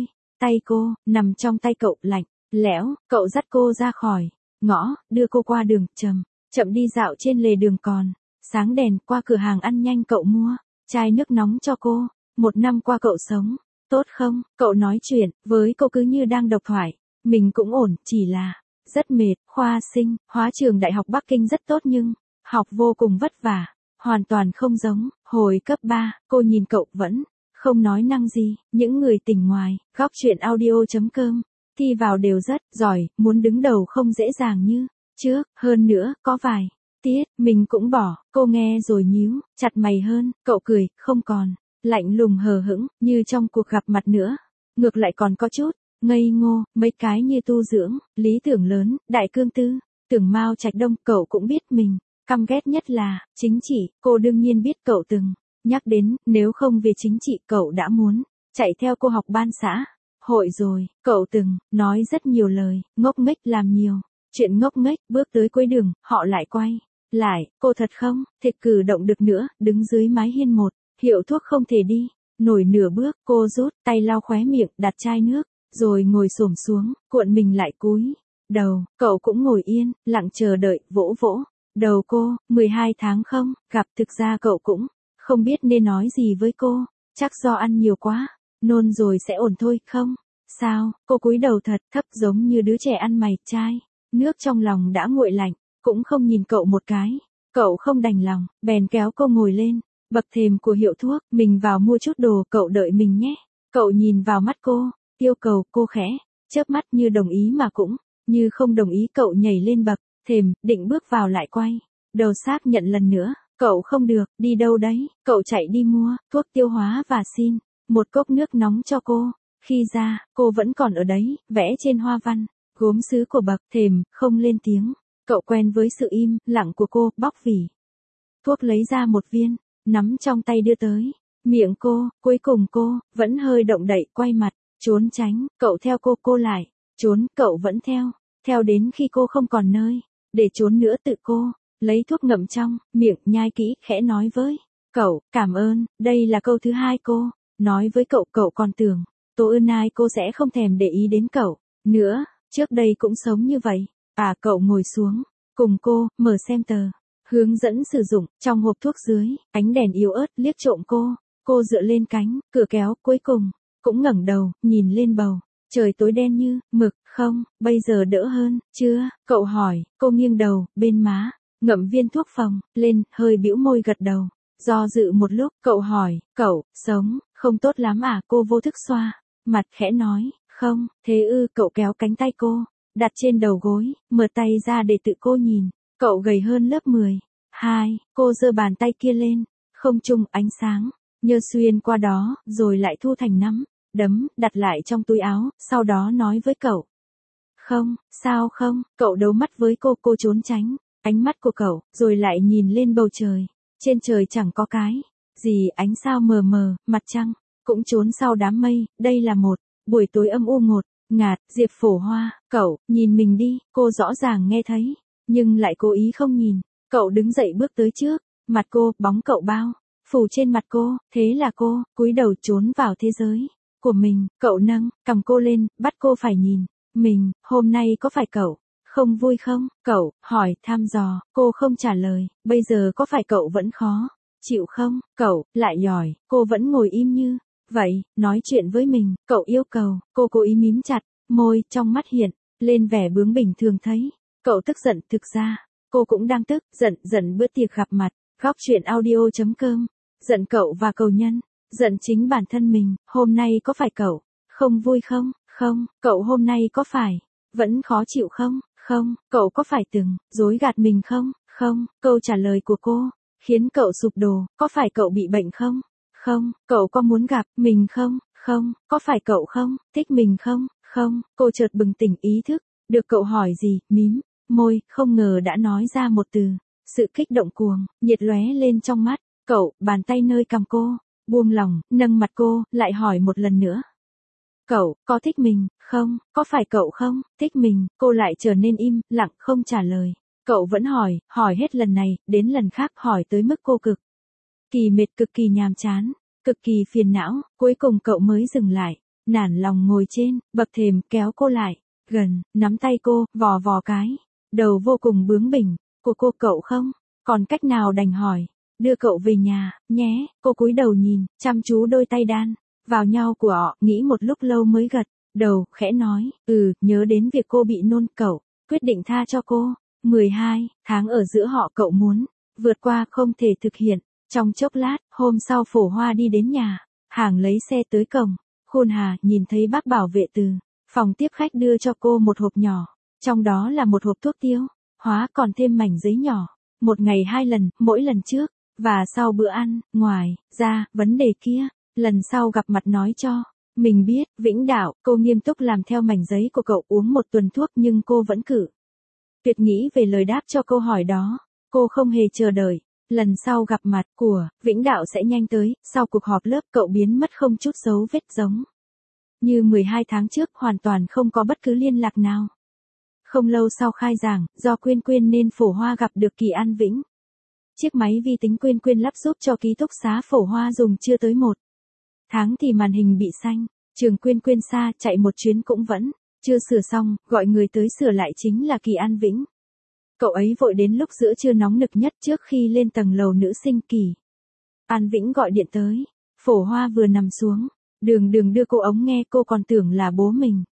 Tay cô, nằm trong tay cậu lạnh, lẽo, cậu dắt cô ra khỏi ngõ, đưa cô qua đường, chậm đi dạo trên lề đường còn sáng đèn, qua cửa hàng ăn nhanh cậu mua chai nước nóng cho cô. 1 năm qua cậu sống tốt không? Cậu nói chuyện với cô cứ như đang độc thoại. Mình cũng ổn, chỉ là rất mệt. Khoa sinh, hóa trường Đại học Bắc Kinh rất tốt nhưng học vô cùng vất vả, hoàn toàn không giống hồi cấp 3. Cô nhìn cậu vẫn không nói năng gì. Những người tỉnh ngoài, góc chuyện audio.com, thi vào đều rất giỏi, muốn đứng đầu không dễ dàng như trước, hơn nữa, có vài tiết, mình cũng bỏ. Cô nghe rồi nhíu chặt mày hơn, cậu cười, không còn lạnh lùng hờ hững như trong cuộc gặp mặt nữa, ngược lại còn có chút ngây ngô, mấy cái như tu dưỡng lý tưởng lớn, đại cương tư tưởng Mao Trạch Đông. Cậu cũng biết mình căm ghét nhất là chính trị. Cô đương nhiên biết cậu từng nhắc đến, nếu không về chính trị cậu đã muốn chạy theo cô học ban xã hội rồi. Cậu từng nói rất nhiều lời ngốc nghếch, làm nhiều chuyện ngốc nghếch. Bước tới cuối đường, họ lại quay lại. Cô thật không thể cử động được nữa, đứng dưới mái hiên một hiệu thuốc không thể đi nổi nửa bước. Cô rút tay lau khóe miệng, đặt chai nước, rồi ngồi xổm xuống, cuộn mình lại cúi đầu. Cậu cũng ngồi yên, lặng chờ đợi. Vỗ vỗ đầu cô. 12 tháng không gặp, thực ra cậu cũng không biết nên nói gì với cô. Chắc do ăn nhiều quá, nôn rồi sẽ ổn thôi. Không sao. Cô cúi đầu thật thấp giống như đứa trẻ ăn mày. Chai nước trong lòng đã nguội lạnh, cũng không nhìn cậu một cái. Cậu không đành lòng, bèn kéo cô ngồi lên bậc thềm của hiệu thuốc. Mình vào mua chút đồ, cậu đợi mình nhé. Cậu nhìn vào mắt cô, yêu cầu. Cô khẽ chớp mắt như đồng ý mà cũng như không đồng ý. Cậu nhảy lên bậc thềm, định bước vào lại quay đầu xác nhận lần nữa. Cậu không được. Đi đâu đấy? Cậu chạy đi mua thuốc tiêu hóa và xin một cốc nước nóng cho cô. Khi ra, cô vẫn còn ở đấy, vẽ trên hoa văn gốm sứ của bậc thềm, không lên tiếng. Cậu quen với sự im lặng của cô, bóc vỉ thuốc lấy ra một viên, nắm trong tay đưa tới miệng cô. Cuối cùng cô vẫn hơi động đậy, quay mặt trốn tránh. Cậu theo cô lại trốn. Cậu vẫn theo đến khi cô không còn nơi để trốn nữa. Tự cô lấy thuốc ngậm trong miệng, nhai kỹ, khẽ nói với cậu, cảm ơn. Đây là câu thứ 2 cô nói với cậu. Cậu còn tưởng Tô Ươn Ai cô sẽ không thèm để ý đến cậu nữa. Trước đây cũng sống như vậy. Cậu ngồi xuống cùng cô, mở xem tờ hướng dẫn sử dụng trong hộp thuốc dưới ánh đèn yếu ớt liếc trộm cô. Cô dựa lên cánh cửa kéo, cuối cùng cũng ngẩng đầu nhìn lên bầu trời tối đen như mực. Không, bây giờ đỡ hơn chưa? Cậu hỏi. Cô nghiêng đầu, bên má ngậm viên thuốc phòng lên, hơi bĩu môi gật đầu. Do dự một lúc, cậu hỏi, cậu sống không tốt lắm à? Cô vô thức xoa mặt, khẽ nói, không. Thế ư? Cậu kéo cánh tay cô đặt trên đầu gối, mở tay ra để tự cô nhìn. Cậu gầy hơn lớp 12. Cô giơ bàn tay kia lên không trung, ánh sáng nhơ xuyên qua đó, rồi lại thu thành nắm đấm, đặt lại trong túi áo. Sau đó nói với cậu, không sao không. Cậu đấu mắt với cô trốn tránh ánh mắt của cậu, rồi lại nhìn lên bầu trời. Trên trời chẳng có cái gì, ánh sao mờ mờ, mặt trăng cũng trốn sau đám mây. Đây là một buổi tối âm u ngột ngạt. Diệp Phổ Hoa, cậu nhìn mình đi. Cô rõ ràng nghe thấy, nhưng lại cố ý không nhìn. Cậu đứng dậy bước tới trước mặt cô, bóng cậu bao phủ trên mặt cô. Thế là cô cúi đầu trốn vào thế giới của mình. Cậu nâng cằm cô lên, bắt cô phải nhìn mình. Hôm nay có phải cậu không vui không? Cậu hỏi thăm dò. Cô không trả lời. Bây giờ có phải cậu vẫn khó chịu không? Cậu lại hỏi. Cô vẫn ngồi im như vậy, nói chuyện với mình. Cậu yêu cầu. Cô cố ý mím chặt môi, trong mắt hiện lên vẻ bướng bỉnh thường thấy. Cậu tức giận. Thực ra cô cũng đang tức giận bữa tiệc gặp mặt. Góc chuyện audio.com. Giận cậu và cầu nhân. Giận chính bản thân mình. Hôm nay có phải cậu không vui không? Không. Cậu hôm nay có phải vẫn khó chịu không? Không. Cậu có phải từng dối gạt mình không? Không. Câu trả lời của cô khiến cậu sụp đổ. Có phải cậu bị bệnh không? Không. Cậu có muốn gặp mình không? Không. Có phải cậu không thích mình không? Không. Cô chợt bừng tỉnh ý thức được cậu hỏi gì, mím môi, không ngờ đã nói ra một từ. Sự kích động cuồng nhiệt lóe lên trong mắt cậu. Bàn tay nơi cằm cô buông lỏng, nâng mặt cô, lại hỏi một lần nữa. Cậu có thích mình không? Có phải cậu không thích mình? Cô lại trở nên im lặng, không trả lời. Cậu vẫn hỏi hết lần này đến lần khác, hỏi tới mức cô cực kỳ mệt, cực kỳ nhàm chán, cực kỳ phiền não. Cuối cùng cậu mới dừng lại. nản lòng ngồi trên bậc thềm kéo cô lại, gần, nắm tay cô, vò vò cái, đầu vô cùng bướng bỉnh, của cô cậu không, còn cách nào đành hỏi, đưa cậu về nhà, nhé, cô cúi đầu nhìn, chăm chú đôi tay đan, vào nhau của họ, nghĩ một lúc lâu mới gật, đầu, khẽ nói, nhớ đến việc cô bị nôn cậu, quyết định tha cho cô, 12 tháng ở giữa họ cậu muốn, vượt qua không thể thực hiện, trong chốc lát, hôm sau Phổ Hoa đi đến nhà, hàng lấy xe tới cổng, Khôn Hà nhìn thấy bác bảo vệ từ phòng tiếp khách đưa cho cô một hộp nhỏ, trong đó là một hộp thuốc tiêu, hóa còn thêm mảnh giấy nhỏ, một ngày 2 lần, mỗi lần trước, và sau bữa ăn, ngoài ra, vấn đề kia, lần sau gặp mặt nói cho mình biết, Vĩnh Đạo, cô nghiêm túc làm theo mảnh giấy của cậu uống 1 tuần thuốc nhưng cô vẫn cự tuyệt nghĩ về lời đáp cho câu hỏi đó, cô không hề chờ đợi. Lần sau gặp mặt của Vĩnh Đạo sẽ nhanh tới, sau cuộc họp lớp cậu biến mất không chút dấu vết giống như 12 tháng trước, hoàn toàn không có bất cứ liên lạc nào. Không lâu sau khai giảng, do Quyên Quyên nên Phổ Hoa gặp được Kỳ An Vĩnh. Chiếc máy vi tính Quyên Quyên lắp giúp cho ký túc xá Phổ Hoa dùng chưa tới 1 tháng thì màn hình bị xanh, trường Quyên Quyên xa, chạy một chuyến cũng vẫn chưa sửa xong, gọi người tới sửa lại chính là Kỳ An Vĩnh. Cậu ấy vội đến lúc giữa trưa nóng nực nhất trước khi lên tầng lầu nữ sinh. Kỳ An Vĩnh gọi điện tới, Phổ Hoa vừa nằm xuống, Đường đưa cô ống nghe, cô còn tưởng là bố mình.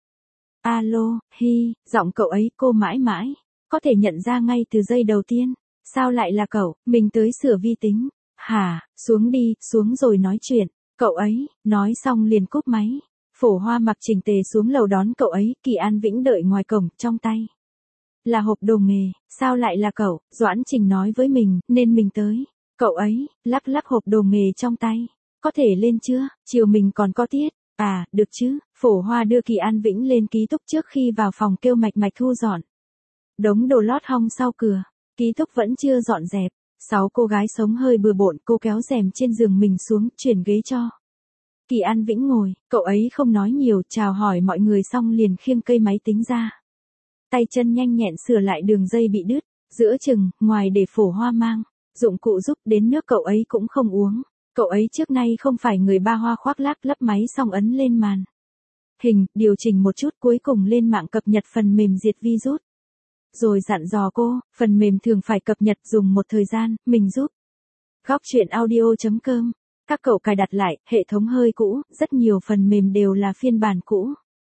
Alo, hi, giọng cậu ấy cô mãi mãi có thể nhận ra ngay từ giây đầu tiên. Sao lại là cậu, mình tới sửa vi tính. Hả, xuống đi, xuống rồi nói chuyện. Cậu ấy, nói xong liền cúp máy. Phổ Hoa mặc chỉnh tề xuống lầu đón cậu ấy, Kỳ An Vĩnh đợi ngoài cổng, trong tay là hộp đồ nghề. Sao lại là cậu, Doãn Trình nói với mình, nên mình tới. Cậu ấy, lắc lắc hộp đồ nghề trong tay. Có thể lên chưa, chiều mình còn có tiết. À, được chứ. Phổ Hoa đưa Kỳ An Vĩnh lên ký túc trước khi vào phòng kêu Mạch Mạch thu dọn đống đồ lót hong sau cửa. Ký túc vẫn chưa dọn dẹp. 6 cô gái sống hơi bừa bộn, cô kéo rèm trên giường mình xuống, chuyển ghế cho Kỳ An Vĩnh ngồi. Cậu ấy không nói nhiều, chào hỏi mọi người xong liền khiêng cây máy tính ra. Tay chân nhanh nhẹn sửa lại đường dây bị đứt. Giữa chừng, ngoài để Phổ Hoa mang dụng cụ giúp, đến nước cậu ấy cũng không uống. Cậu ấy trước nay không phải người ba hoa khoác lác, lắp máy xong ấn lên màn hình, điều chỉnh một chút, cuối cùng lên mạng cập nhật phần mềm diệt virus. Rồi dặn dò cô, phần mềm thường phải cập nhật, dùng một thời gian, mình giúp. Góc chuyện audio.com. Các cậu cài đặt lại, hệ thống hơi cũ, rất nhiều phần mềm đều là phiên bản cũ.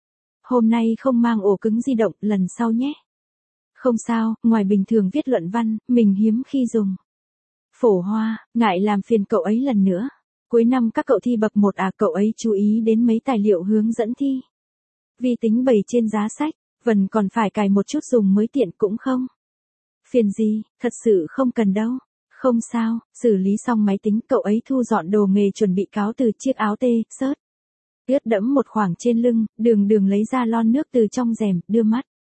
Hôm nay không mang ổ cứng di động, lần sau nhé. Không sao, ngoài bình thường viết luận văn, mình hiếm khi dùng. Phổ Hoa, ngại làm phiền cậu ấy lần nữa. Cuối năm các cậu thi bậc 1 à, cậu ấy chú ý đến mấy tài liệu hướng dẫn thi. Vi tính bày trên giá sách, vẫn còn phải cài một chút dùng mới tiện cũng không. Phiền gì, thật sự không cần đâu. Không sao, xử lý xong máy tính, cậu ấy thu dọn đồ nghề chuẩn bị cáo từ, chiếc áo t-shirt ướt đẫm một khoảng trên lưng, đường lấy ra lon nước từ trong rèm, đưa mắt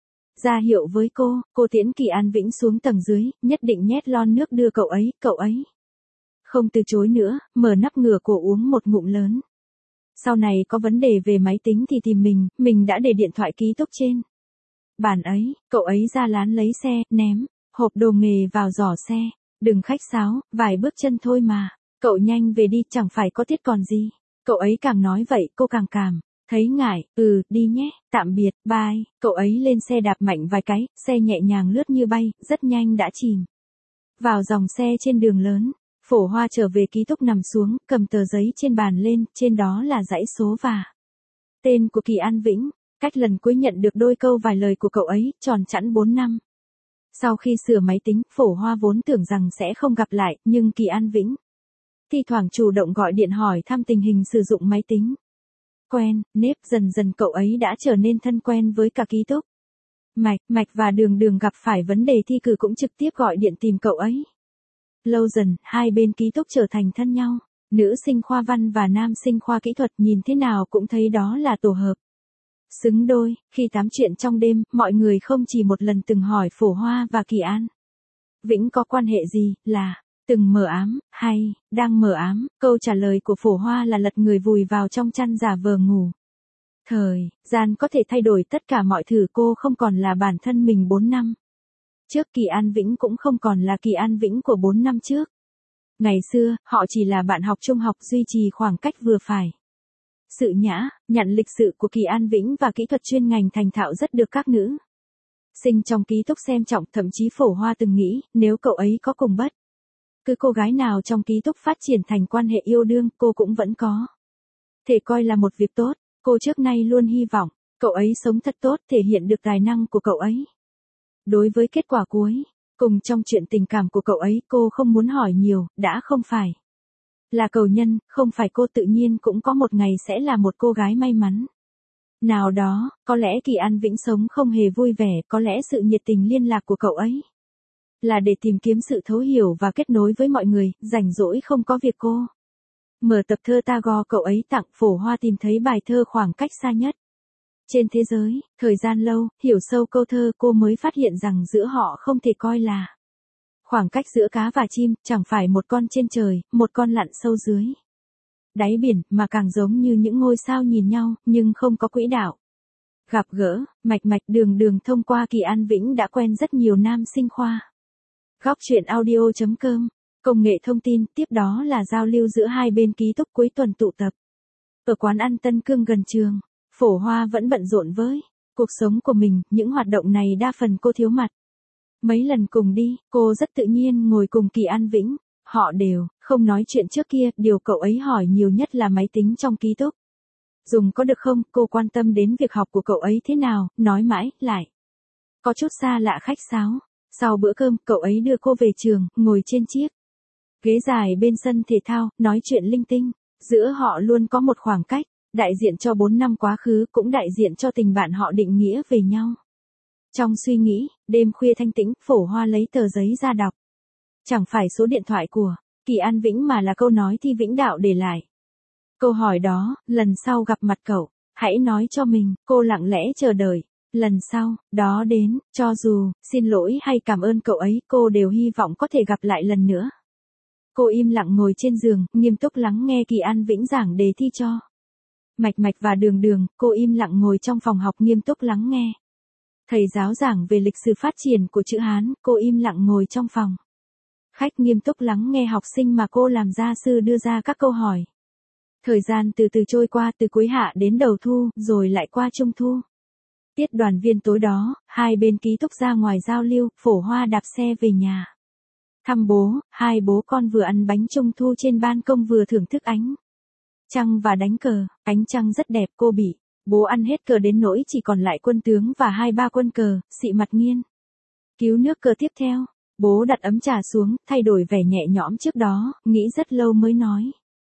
ra hiệu với cô tiễn Kỳ An Vĩnh xuống tầng dưới, nhất định nhét lon nước đưa cậu ấy không từ chối nữa, mở nắp ngửa cổ uống một ngụm lớn. Sau này có vấn đề về máy tính thì tìm mình đã để điện thoại ký túc trên bàn ấy. Cậu ấy ra lán lấy xe, ném hộp đồ nghề vào giỏ xe. Đừng khách sáo, vài bước chân thôi mà, cậu nhanh về đi, chẳng phải có tiết còn gì. Cậu ấy càng nói vậy, cô càng cảm thấy ngại. Đi nhé, tạm biệt, bye. Cậu ấy lên xe đạp mạnh vài cái, xe nhẹ nhàng lướt như bay, rất nhanh đã chìm vào dòng xe trên đường lớn. Phổ Hoa trở về ký túc nằm xuống, cầm tờ giấy trên bàn lên, trên đó là dãy số và tên của Kỳ An Vĩnh. Cách lần cuối nhận được đôi câu vài lời của cậu ấy, tròn chẵn 4 năm. Sau khi sửa máy tính, Phổ Hoa vốn tưởng rằng sẽ không gặp lại, nhưng Kỳ An Vĩnh thi thoảng chủ động gọi điện hỏi thăm tình hình sử dụng máy tính. Quen, nếp, dần dần cậu ấy đã trở nên thân quen với cả ký túc. Mạch và Đường gặp phải vấn đề thi cử cũng trực tiếp gọi điện tìm cậu ấy. Lâu dần, hai bên ký túc trở thành thân nhau. Nữ sinh khoa văn và nam sinh khoa kỹ thuật nhìn thế nào cũng thấy đó là tổ hợp xứng đôi. Khi tám chuyện trong đêm, mọi người không chỉ một lần từng hỏi Phổ Hoa và Kỳ An Vĩnh có quan hệ gì, là từng mờ ám, hay đang mờ ám. Câu trả lời của Phổ Hoa là lật người vùi vào trong chăn giả vờ ngủ. Thời gian có thể thay đổi tất cả mọi thứ, cô không còn là bản thân mình 4 năm trước, Kỳ An Vĩnh cũng không còn là Kỳ An Vĩnh của 4 năm trước. Ngày xưa, họ chỉ là bạn học trung học, duy trì khoảng cách vừa phải. sự nhã, nhận lịch sự của Kỳ An Vĩnh và kỹ thuật chuyên ngành thành thạo rất được các nữ sinh trong ký túc xem trọng, thậm chí Phổ Hoa từng nghĩ, nếu cậu ấy có cùng bất cứ cô gái nào trong ký túc phát triển thành quan hệ yêu đương, cô cũng vẫn có thể coi là một việc tốt. Cô trước nay luôn hy vọng, cậu ấy sống thật tốt, thể hiện được tài năng của cậu ấy. Đối với kết quả cuối cùng trong chuyện tình cảm của cậu ấy, cô không muốn hỏi nhiều, đã không phải là cầu nhân, không phải cô tự nhiên cũng có một ngày sẽ là một cô gái may mắn nào đó. Có lẽ Kỳ An Vĩnh sống không hề vui vẻ, có lẽ sự nhiệt tình liên lạc của cậu ấy là để tìm kiếm sự thấu hiểu và kết nối với mọi người, rảnh rỗi không có việc cô mở tập thơ Tagore cậu ấy tặng Phổ Hoa tìm thấy bài thơ khoảng cách xa nhất trên thế giới. Thời gian lâu, hiểu sâu câu thơ, cô mới phát hiện rằng giữa họ không thể coi là khoảng cách giữa cá và chim, chẳng phải một con trên trời, một con lặn sâu dưới đáy biển, mà càng giống như những ngôi sao nhìn nhau, nhưng không có quỹ đạo. Gặp gỡ, mạch mạch đường đường thông qua Kỳ An Vĩnh đã quen rất nhiều nam sinh khoa. Góc chuyện audio.com, công nghệ thông tin, tiếp đó là giao lưu giữa hai bên ký túc cuối tuần tụ tập. Ở quán ăn Tân Cương gần trường, Phổ Hoa vẫn bận rộn với cuộc sống của mình, những hoạt động này đa phần cô thiếu mặt. Mấy lần cùng đi, cô rất tự nhiên ngồi cùng Kỳ An Vĩnh, họ đều không nói chuyện trước kia, điều cậu ấy hỏi nhiều nhất là máy tính trong ký túc dùng có được không, cô quan tâm đến việc học của cậu ấy thế nào, nói mãi, lại có chút xa lạ khách sáo. Sau bữa cơm, cậu ấy đưa cô về trường, ngồi trên chiếc ghế dài bên sân thể thao, nói chuyện linh tinh. Giữa họ luôn có một khoảng cách, đại diện cho 4 năm quá khứ, cũng đại diện cho tình bạn họ định nghĩa về nhau. Trong suy nghĩ, đêm khuya thanh tĩnh, Phổ Hoa lấy tờ giấy ra đọc. Chẳng phải số điện thoại của Kỳ An Vĩnh mà là câu nói Thi Vĩnh Đạo để lại. Câu hỏi đó, lần sau gặp mặt cậu, hãy nói cho mình. Cô lặng lẽ chờ đợi. Lần sau, đó đến, cho dù, xin lỗi hay cảm ơn cậu ấy, cô đều hy vọng có thể gặp lại lần nữa. Cô im lặng ngồi trên giường, nghiêm túc lắng nghe Kỳ An Vĩnh giảng đề thi cho Mạch Mạch và Đường Đường. Cô im lặng ngồi trong phòng học nghiêm túc lắng nghe thầy giáo giảng về lịch sử phát triển của chữ Hán. Cô im lặng ngồi trong phòng khách nghiêm túc lắng nghe học sinh mà cô làm gia sư đưa ra các câu hỏi. Thời gian từ từ trôi qua, từ cuối hạ đến đầu thu, rồi lại qua trung thu. Tiết đoàn viên tối đó, hai bên ký túc ra ngoài giao lưu, Phổ Hoa đạp xe về nhà thăm bố. Hai bố con vừa ăn bánh trung thu trên ban công vừa thưởng thức ánh trăng và đánh cờ. Ánh trăng rất đẹp, cô bị bố ăn hết cờ đến nỗi chỉ còn lại quân tướng và 2-3 quân cờ, xị mặt nghiên cứu nước cờ tiếp theo. Bố đặt ấm trà xuống, thay đổi vẻ nhẹ nhõm trước đó, nghĩ rất lâu mới nói.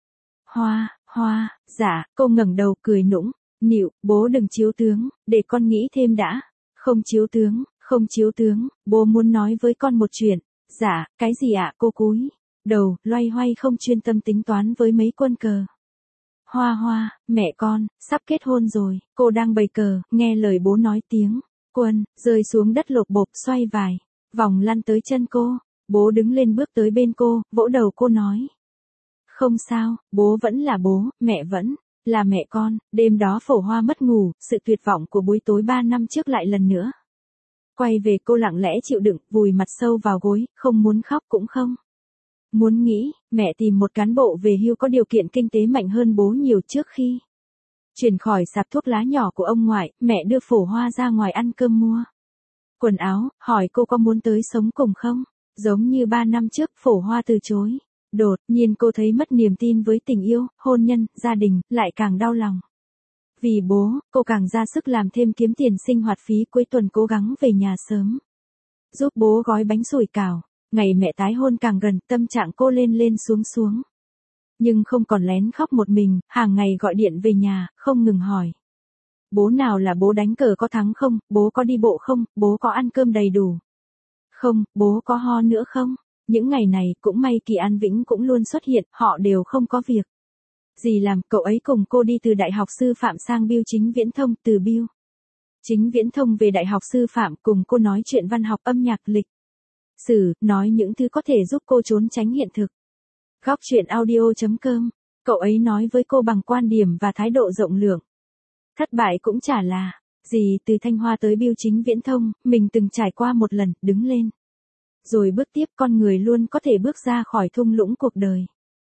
Hoa, dạ. Cô ngẩng đầu cười nũng nịu, bố đừng chiếu tướng, để con nghĩ thêm đã. Không chiếu tướng, bố muốn nói với con một chuyện. Dạ, cái gì ạ? Cô cúi đầu, loay hoay không chuyên tâm tính toán với mấy quân cờ. Hoa, mẹ con, sắp kết hôn rồi. Cô đang bày cờ, nghe lời bố nói tiếng quân, rơi xuống đất lộp bộp, xoay vài vòng lăn tới chân cô. Bố đứng lên bước tới bên cô, vỗ đầu cô nói. Không sao, bố vẫn là bố, mẹ vẫn là mẹ con. Đêm đó Phổ Hoa mất ngủ, sự tuyệt vọng của buổi tối 3 năm trước lại lần nữa quay về. Cô lặng lẽ chịu đựng, vùi mặt sâu vào gối, không muốn khóc cũng không muốn nghĩ. Mẹ tìm một cán bộ về hưu có điều kiện kinh tế mạnh hơn bố nhiều. Trước khi chuyển khỏi sạp thuốc lá nhỏ của ông ngoại, mẹ đưa Phổ Hoa ra ngoài ăn cơm mua quần áo, hỏi cô có muốn tới sống cùng không. Giống như 3 năm trước, Phổ Hoa từ chối. Đột nhiên cô thấy mất niềm tin với tình yêu, hôn nhân, gia đình, lại càng đau lòng. Vì bố, cô càng ra sức làm thêm kiếm tiền sinh hoạt phí, cuối tuần cố gắng về nhà sớm giúp bố gói bánh sủi cảo. Ngày mẹ tái hôn càng gần, tâm trạng cô lên lên xuống. Nhưng không còn lén khóc một mình, hàng ngày gọi điện về nhà, không ngừng hỏi. Bố nào là bố đánh cờ có thắng không, bố có đi bộ không, bố có ăn cơm đầy đủ không, bố có ho nữa không. Những ngày này, cũng may Kỳ An Vĩnh cũng luôn xuất hiện, họ đều không có việc gì làm. Cậu ấy cùng cô đi từ Đại học Sư phạm sang Bưu Chính Viễn thông, từ Bưu Chính Viễn thông về Đại học Sư phạm, cùng cô nói chuyện văn học, âm nhạc, lịch sử, nói những thứ có thể giúp cô trốn tránh hiện thực. Góc chuyện audio.com, cậu ấy nói với cô bằng quan điểm và thái độ rộng lượng. Thất bại cũng chả là gì, từ Thanh Hoa tới Bưu Chính Viễn thông, mình từng trải qua một lần, đứng lên rồi bước tiếp. Con người luôn có thể bước ra khỏi thung lũng cuộc đời.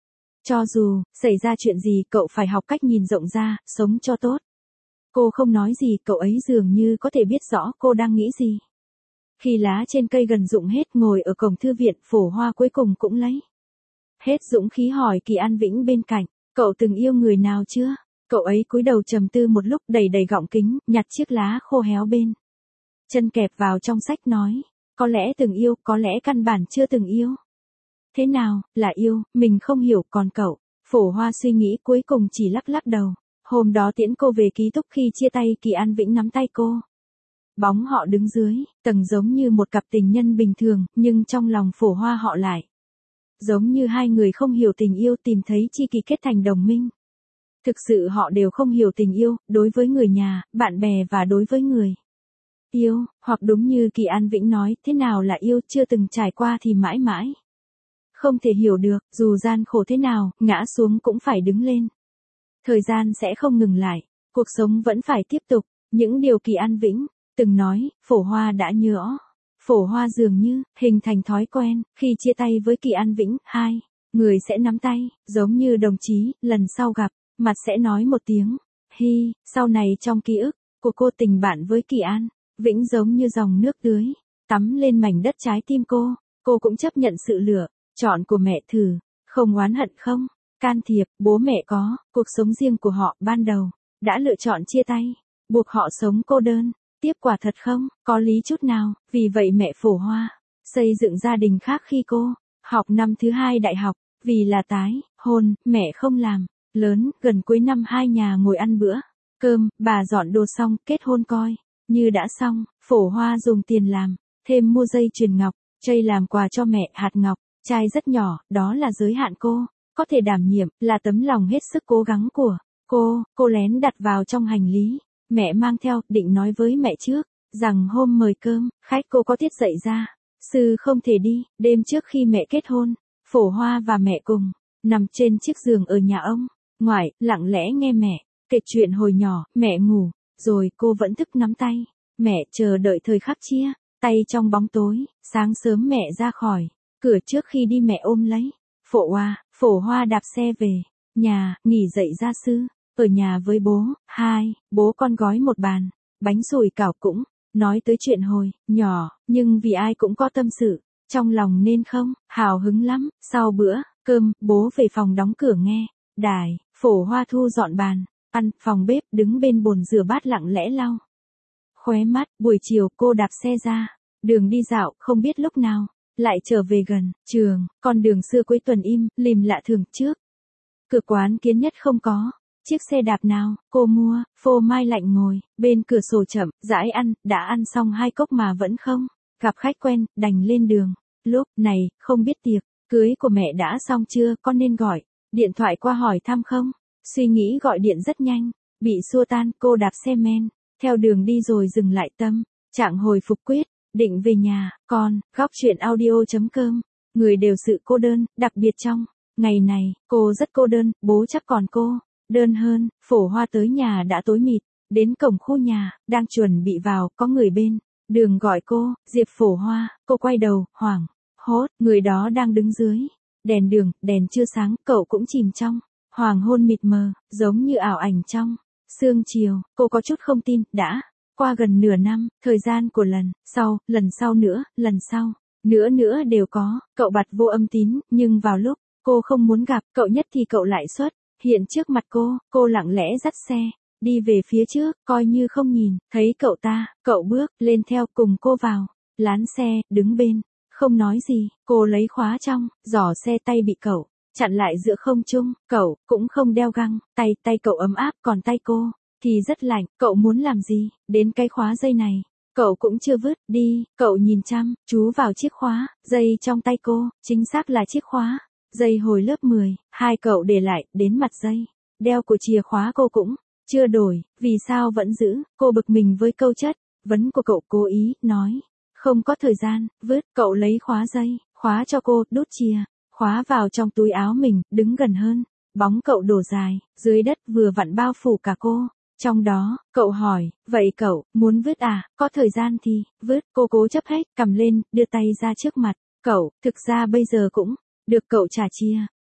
Cho dù xảy ra chuyện gì cậu phải học cách nhìn rộng ra, sống cho tốt. Cô không nói gì, cậu ấy dường như có thể biết rõ cô đang nghĩ gì. Khi lá trên cây gần rụng hết, ngồi ở cổng thư viện, Phổ Hoa cuối cùng cũng lấy hết dũng khí hỏi Kỳ An Vĩnh bên cạnh, cậu từng yêu người nào chưa? Cậu ấy cúi đầu trầm tư một lúc, đẩy đẩy gọng kính, nhặt chiếc lá khô héo bên chân kẹp vào trong sách nói, có lẽ từng yêu, có lẽ căn bản chưa từng yêu. Thế nào, là yêu, mình không hiểu, còn cậu? Phổ Hoa suy nghĩ cuối cùng chỉ lắc lắc đầu. Hôm đó tiễn cô về ký túc, khi chia tay Kỳ An Vĩnh nắm tay cô. Bóng họ đứng dưới tầng giống như một cặp tình nhân bình thường, nhưng trong lòng Phổ Hoa họ lại giống như hai người không hiểu tình yêu, tìm thấy tri kỷ kết thành đồng minh. Thực sự họ đều không hiểu tình yêu, đối với người nhà, bạn bè và đối với người yêu, hoặc đúng như Kỳ An Vĩnh nói, thế nào là yêu, chưa từng trải qua thì mãi mãi không thể hiểu được, dù gian khổ thế nào, ngã xuống cũng phải đứng lên. Thời gian sẽ không ngừng lại, cuộc sống vẫn phải tiếp tục, những điều Kỳ An Vĩnh từng nói, Phổ Hoa đã nhớ. Phổ Hoa dường như hình thành thói quen, khi chia tay với Kỳ An Vĩnh, hai người sẽ nắm tay, giống như đồng chí, lần sau gặp mặt sẽ nói một tiếng hi. Sau này trong ký ức của cô, tình bạn với Kỳ An Vĩnh giống như dòng nước tưới tắm lên mảnh đất trái tim cô cũng chấp nhận sự lựa chọn của mẹ, thử không oán hận, không can thiệp. Bố mẹ có cuộc sống riêng của họ, ban đầu đã lựa chọn chia tay, buộc họ sống cô đơn. Tiếp quả thật không có lý chút nào, vì vậy mẹ Phổ Hoa xây dựng gia đình khác khi cô học năm thứ 2 đại học, vì là tái hôn, mẹ không làm lớn, gần cuối năm hai nhà ngồi ăn bữa cơm, bà dọn đồ xong, kết hôn coi như đã xong. Phổ Hoa dùng tiền làm thêm mua dây chuyền ngọc, chây làm quà cho mẹ, hạt ngọc trai rất nhỏ, đó là giới hạn cô có thể đảm nhiệm, là tấm lòng hết sức cố gắng của cô lén đặt vào trong hành lý. Mẹ mang theo, định nói với mẹ trước rằng hôm mời cơm khách cô có tiết dạy ra sư không thể đi. Đêm trước khi mẹ kết hôn, Phổ Hoa và mẹ cùng nằm trên chiếc giường ở nhà ông ngoại, lặng lẽ nghe mẹ kể chuyện hồi nhỏ. Mẹ ngủ rồi, cô vẫn thức nắm tay mẹ, chờ đợi thời khắc chia tay trong bóng tối. Sáng sớm mẹ ra khỏi cửa, trước khi đi mẹ ôm lấy Phổ Hoa đạp xe về nhà, nghỉ dậy gia sư ở nhà với bố. Bố con gói một bàn bánh sủi cảo, cũng nói tới chuyện hồi nhỏ, nhưng vì ai cũng có tâm sự trong lòng nên không hào hứng lắm. Sau bữa cơm, bố về phòng đóng cửa nghe đài, Phổ Hoa thu dọn bàn ăn, phòng bếp, đứng bên bồn rửa bát lặng lẽ lau khóe mắt. Buổi chiều cô đạp xe ra đường đi dạo, không biết lúc nào lại trở về gần trường. Con đường xưa cuối tuần im lìm lạ thường, trước cửa quán Kiến Nhất không có chiếc xe đạp nào. Cô mua phô mai lạnh, ngồi bên cửa sổ chậm rãi ăn, đã ăn xong 2 cốc mà vẫn không gặp khách quen, đành lên đường. Lúc này không biết tiệc cưới của mẹ đã xong chưa, con nên gọi điện thoại qua hỏi thăm không? Suy nghĩ gọi điện rất nhanh bị xua tan. Cô đạp xe men theo đường đi rồi dừng lại, tâm trạng hồi phục, quyết định về nhà. Góc truyện audio.com. Người đều sự cô đơn, đặc biệt trong ngày này, cô rất cô đơn, bố chắc còn cô đơn hơn. Phổ Hoa tới nhà đã tối mịt, đến cổng khu nhà, đang chuẩn bị vào, có người bên đường gọi cô, Diệp Phổ Hoa. Cô quay đầu, hoảng hốt, người đó đang đứng dưới đèn đường, đèn chưa sáng, cậu cũng chìm trong hoàng hôn mịt mờ, giống như ảo ảnh trong sương chiều. Cô có chút không tin, đã qua gần nửa năm, thời gian của lần sau nữa, lần sau nữa đều có. Cậu bật vô âm tín, nhưng vào lúc cô không muốn gặp cậu nhất thì cậu lại xuất hiện trước mặt cô lặng lẽ dắt xe đi về phía trước, coi như không nhìn thấy cậu ta. Cậu bước lên theo cùng cô vào lán xe, đứng bên không nói gì. Cô lấy khóa trong giỏ xe, tay bị cậu chặn lại giữa không trung. Cậu cũng không đeo găng tay cậu ấm áp, còn tay cô thì rất lạnh. Cậu muốn làm gì đến cái khóa dây này, cậu cũng chưa vứt đi. Cậu nhìn chăm chú vào chiếc khóa dây trong tay cô, chính xác là chiếc khóa dây hồi lớp 10, cậu để lại đến mặt dây đeo của chìa khóa cô cũng chưa đổi, vì sao vẫn giữ? Cô bực mình với câu chất vấn của cậu, cố ý nói không có thời gian vứt. Cậu lấy khóa dây khóa cho cô, đút chìa khóa vào trong túi áo mình, đứng gần hơn. Bóng cậu đổ dài dưới đất, vừa vặn bao phủ cả cô. Trong đó, cậu hỏi, vậy cậu muốn vứt à? Có thời gian thì vứt. Cô cố chấp hết, cầm lên, đưa tay ra trước mặt cậu. Thực ra bây giờ cũng được. Cậu trả chìa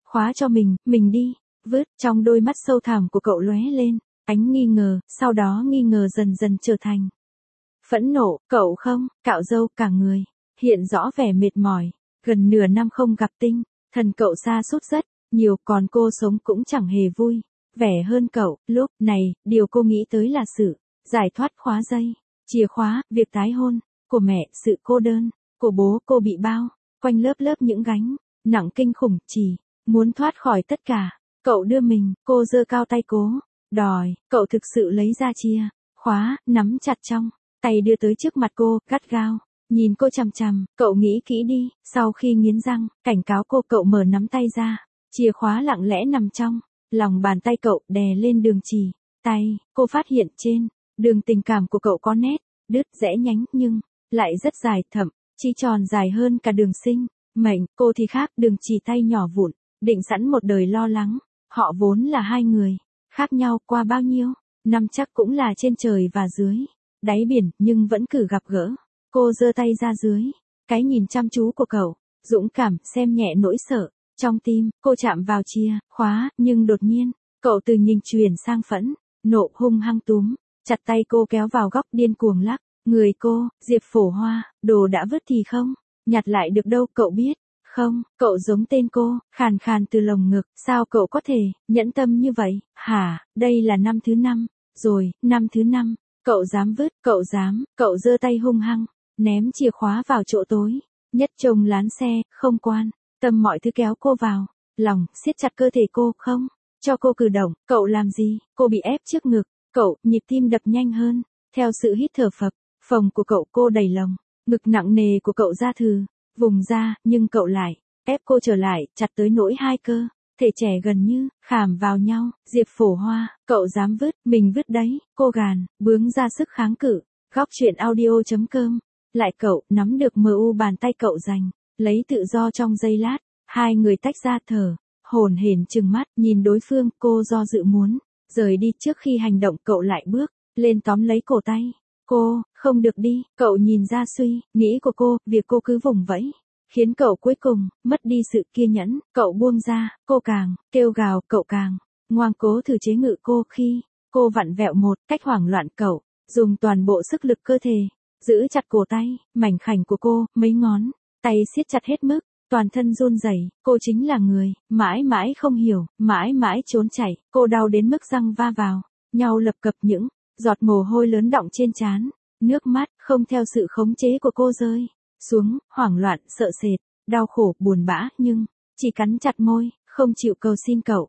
khóa cho mình đi, vứt. Trong đôi mắt sâu thẳm của cậu lóe lên ánh nghi ngờ, sau đó nghi ngờ dần dần trở thành phẫn nộ. Cậu không, cạo râu cả người, hiện rõ vẻ mệt mỏi, gần nửa năm không gặp tinh, thần cậu sa sút rất nhiều, còn cô sống cũng chẳng hề vui vẻ hơn cậu. Lúc này, điều cô nghĩ tới là sự giải thoát khóa dây, chìa khóa, việc tái hôn của mẹ, sự cô đơn của bố. Cô bị bao quanh lớp lớp những gánh nặng kinh khủng, chỉ muốn thoát khỏi tất cả. Cậu đưa mình, cô giơ cao tay cố đòi, cậu thực sự lấy ra chìa khóa, nắm chặt trong tay đưa tới trước mặt cô, gắt gao nhìn cô chằm chằm. Cậu nghĩ kỹ đi, sau khi nghiến răng cảnh cáo cô, cậu mở nắm tay ra, chìa khóa lặng lẽ nằm trong lòng bàn tay cậu, đè lên đường chỉ tay. Cô phát hiện trên đường tình cảm của cậu có nét đứt rẽ nhánh nhưng lại rất dài, thậm chí tròn dài hơn cả đường sinh mệnh. Cô thì khác, đường chỉ tay nhỏ vụn, định sẵn một đời lo lắng. Họ vốn là hai người khác nhau qua bao nhiêu năm, chắc cũng là trên trời và dưới đáy biển, nhưng vẫn cử gặp gỡ. Cô giơ tay ra dưới cái nhìn chăm chú của cậu, dũng cảm xem nhẹ nỗi sợ trong tim. Cô chạm vào chìa khóa, nhưng đột nhiên cậu từ nhìn chuyển sang phẫn nộ, hung hăng túm chặt tay cô, kéo vào góc, điên cuồng lắc người cô. Diệp Phổ Hoa, đồ đã vứt thì không nhặt lại được đâu, cậu biết không? Cậu giống tên cô, khàn khàn từ lồng ngực. Sao cậu có thể nhẫn tâm như vậy hả? Đây là năm thứ 5 rồi, năm thứ 5 cậu dám vứt, cậu dám. Cậu giơ tay hung hăng ném chìa khóa vào chỗ tối nhất trong lán xe, không quan tâm mọi thứ, kéo cô vào lòng, siết chặt cơ thể cô, không cho cô cử động. Cậu làm gì? Cô bị ép trước ngực cậu, nhịp tim đập nhanh hơn theo sự hít thở phập phồng của cậu. Cô đẩy lồng ngực nặng nề của cậu ra thử vùng ra, nhưng cậu lại ép cô trở lại, chặt tới nỗi hai cơ thể trẻ gần như khảm vào nhau. Diệp Phổ Hoa, cậu dám vứt, mình vứt đấy. Cô gàn bướng ra sức kháng cự. Góc truyện audio.com. Lại cậu nắm được bàn tay cậu giành lấy tự do trong giây lát. Hai người tách ra, thở hổn hển trừng mắt nhìn đối phương. Cô do dự muốn rời đi, trước khi hành động cậu lại bước lên tóm lấy cổ tay cô. Không được đi. Cậu nhìn ra suy nghĩ của cô, việc cô cứ vùng vẫy khiến cậu cuối cùng mất đi sự kiên nhẫn. Cậu buông ra, cô càng kêu gào, cậu càng ngoan cố thử chế ngự cô. Khi cô vặn vẹo một cách hoảng loạn, cậu dùng toàn bộ sức lực cơ thể giữ chặt cổ tay mảnh khảnh của cô, mấy ngón tay siết chặt hết mức, toàn thân run rẩy. Cô chính là người mãi mãi không hiểu, mãi mãi trốn chạy. Cô đau đến mức răng va vào nhau lập cập, những giọt mồ hôi lớn đọng trên trán, nước mắt không theo sự khống chế của cô rơi xuống. Hoảng loạn, sợ sệt, đau khổ, buồn bã, nhưng chỉ cắn chặt môi, không chịu cầu xin cậu.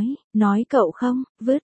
Nói cậu không vứt,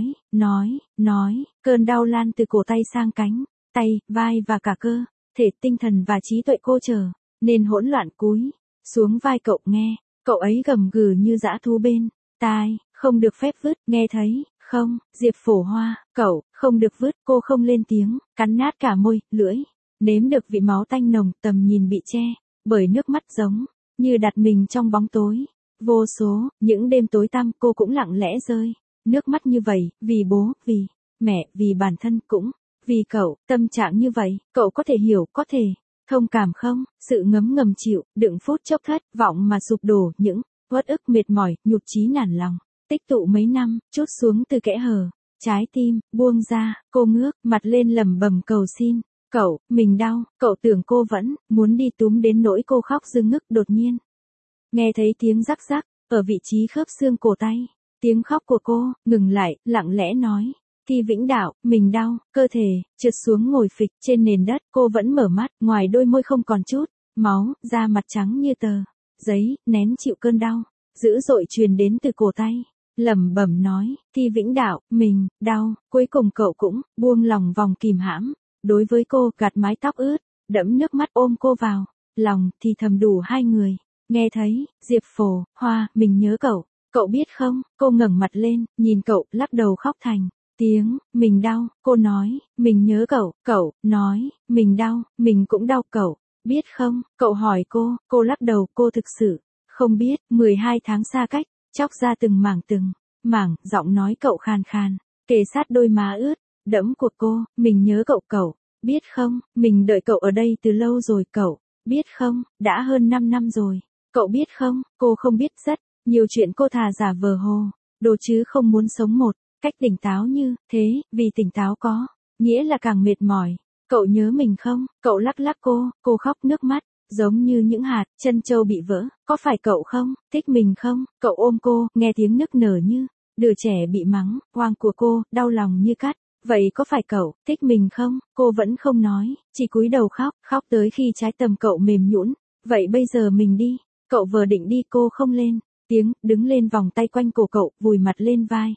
nói. Cơn đau lan từ cổ tay sang cánh tay, vai và cả cơ thể, tinh thần và trí tuệ cô trở nên hỗn loạn. Cúi xuống vai cậu, nghe cậu ấy gầm gừ như dã thú bên tai, không được phép vứt, nghe thấy không? Diệp Phổ Hoa, cậu không được vứt. Cô không lên tiếng, cắn nát cả môi, lưỡi nếm được vị máu tanh nồng. Tầm nhìn bị che bởi nước mắt, giống như đặt mình trong bóng tối vô số. Những đêm tối tăm, cô cũng lặng lẽ rơi nước mắt như vậy, vì bố, vì mẹ, vì bản thân, cũng vì cậu. Tâm trạng như vậy, cậu có thể hiểu, có thể thông cảm không? Sự ngấm ngầm chịu đựng phút chốc thất vọng mà sụp đổ, những uất ức, mệt mỏi, nhục chí nản lòng tích tụ mấy năm, trút xuống từ kẽ hở trái tim. Buông ra, cô ngước mặt lên lẩm bẩm cầu xin. Cậu, mình đau. Cậu tưởng cô vẫn muốn đi, túm đến nỗi cô khóc rưng ngức. Đột nhiên nghe thấy tiếng rắc rắc ở vị trí khớp xương cổ tay. Tiếng khóc của cô ngừng lại, lặng lẽ nói: Thi Vĩnh Đạo, mình đau. Cơ thể trượt xuống ngồi phịch trên nền đất. Cô vẫn mở mắt, ngoài đôi môi không còn chút máu, da mặt trắng như tờ giấy, nén chịu cơn đau dữ dội truyền đến từ cổ tay. Lẩm bẩm nói: Thi Vĩnh Đạo, mình đau. Cuối cùng cậu cũng buông lòng vòng kìm hãm đối với cô, gạt mái tóc ướt đẫm nước mắt, ôm cô vào lòng, thì thầm đủ hai người nghe thấy. Diệp Phổ Hoa, mình nhớ cậu. Cậu biết không? Cô ngẩng mặt lên, nhìn cậu, lắc đầu khóc thành tiếng. Mình đau. Cô nói: Mình nhớ cậu. Cậu nói: Mình đau. Mình cũng đau. Cậu biết không? Cậu hỏi cô lắc đầu. Cô thực sự không biết. 12 tháng xa cách, chóc ra từng mảng, giọng nói cậu khàn khàn, kề sát đôi má ướt đẫm của cô. Mình nhớ cậu. Cậu biết không? Mình đợi cậu ở đây từ lâu rồi. Cậu biết không? Đã hơn 5 năm rồi. Cậu biết không? Cô không biết, rất Nhiều chuyện cô thà giả vờ hồ, đồ chứ không muốn sống một cách tỉnh táo như thế, vì tỉnh táo có nghĩa là càng mệt mỏi. Cậu nhớ mình không? Cậu lắc lắc cô khóc nước mắt, giống như những hạt chân châu bị vỡ. Có phải cậu không? Thích mình không? Cậu ôm cô, nghe tiếng nức nở như đứa trẻ bị mắng, oang của cô, đau lòng như cắt. Vậy có phải cậu thích mình không? Cô vẫn không nói, chỉ cúi đầu khóc, khóc tới khi trái tim cậu mềm nhũn. Vậy bây giờ mình đi. Cậu vừa định đi cô không lên tiếng, đứng lên vòng tay quanh cổ cậu, vùi mặt lên vai.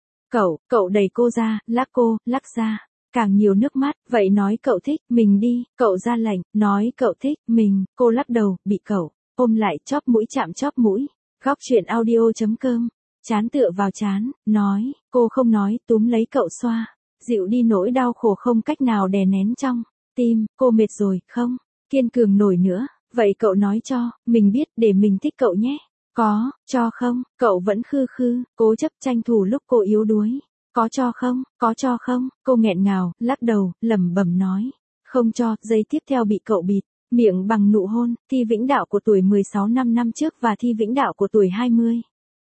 Cậu đẩy cô ra, lắc ra. Càng nhiều nước mắt, vậy nói cậu thích mình đi, cậu ra lệnh, nói cậu thích mình, cô lắc đầu, bị cậu ôm lại, chóp mũi chạm chóp mũi. Góc chuyện audio.com, chán tựa vào chán, nói, cô không nói, túm lấy cậu xoa, dịu đi nỗi đau khổ không cách nào đè nén trong tim. Cô mệt rồi, không kiên cường nổi nữa, vậy cậu nói cho mình biết để mình thích cậu nhé. Có cho không? Cậu vẫn khư khư, cố chấp tranh thủ lúc cô yếu đuối. Có cho không? Cô nghẹn ngào, lắc đầu, lẩm bẩm nói. Không cho. Giây tiếp theo bị cậu bịt miệng bằng nụ hôn. Thi Vĩnh Đạo của tuổi 16 năm trước và Thi Vĩnh Đạo của tuổi 20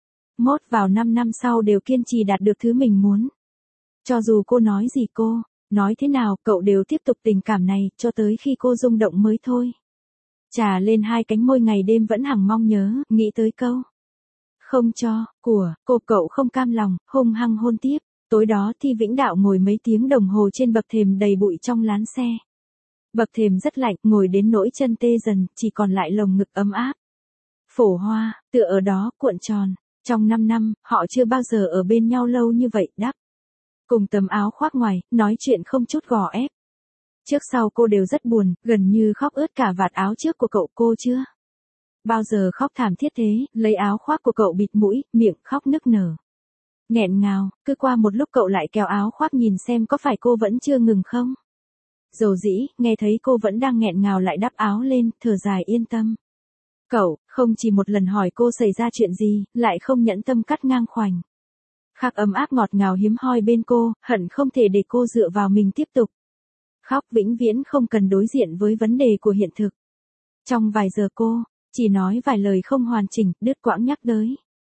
mốt vào 5 năm sau đều kiên trì đạt được thứ mình muốn. Cho dù cô nói gì, cô nói thế nào, cậu đều tiếp tục tình cảm này cho tới khi cô rung động mới thôi. Trà lên hai cánh môi ngày đêm vẫn hằng mong nhớ, nghĩ tới câu không cho của cô. Cậu không cam lòng, hung hăng hôn tiếp. Tối đó Thi Vĩnh Đạo ngồi mấy tiếng đồng hồ trên bậc thềm đầy bụi trong lán xe. Bậc thềm rất lạnh, ngồi đến nỗi chân tê dần, chỉ còn lại lồng ngực ấm áp. Phổ Hoa, tựa ở đó, cuộn tròn. Trong 5 năm, họ chưa bao giờ ở bên nhau lâu như vậy, đắp cùng tấm áo khoác ngoài, nói chuyện không chút gò ép. Trước sau cô đều rất buồn, gần như khóc ướt cả vạt áo trước của cậu. Cô chưa bao giờ khóc thảm thiết thế, lấy áo khoác của cậu bịt mũi, miệng khóc nức nở. Nghẹn ngào, cứ qua một lúc cậu lại kéo áo khoác nhìn xem có phải cô vẫn chưa ngừng không. Dầu dĩ, nghe thấy cô vẫn đang nghẹn ngào lại đắp áo lên, thở dài yên tâm. Cậu, không chỉ một lần hỏi cô xảy ra chuyện gì, lại không nhẫn tâm cắt ngang khoảnh khắc ấm áp ngọt ngào hiếm hoi bên cô, hận không thể để cô dựa vào mình tiếp tục khóc vĩnh viễn không cần đối diện với vấn đề của hiện thực. Trong vài giờ cô chỉ nói vài lời không hoàn chỉnh, đứt quãng nhắc tới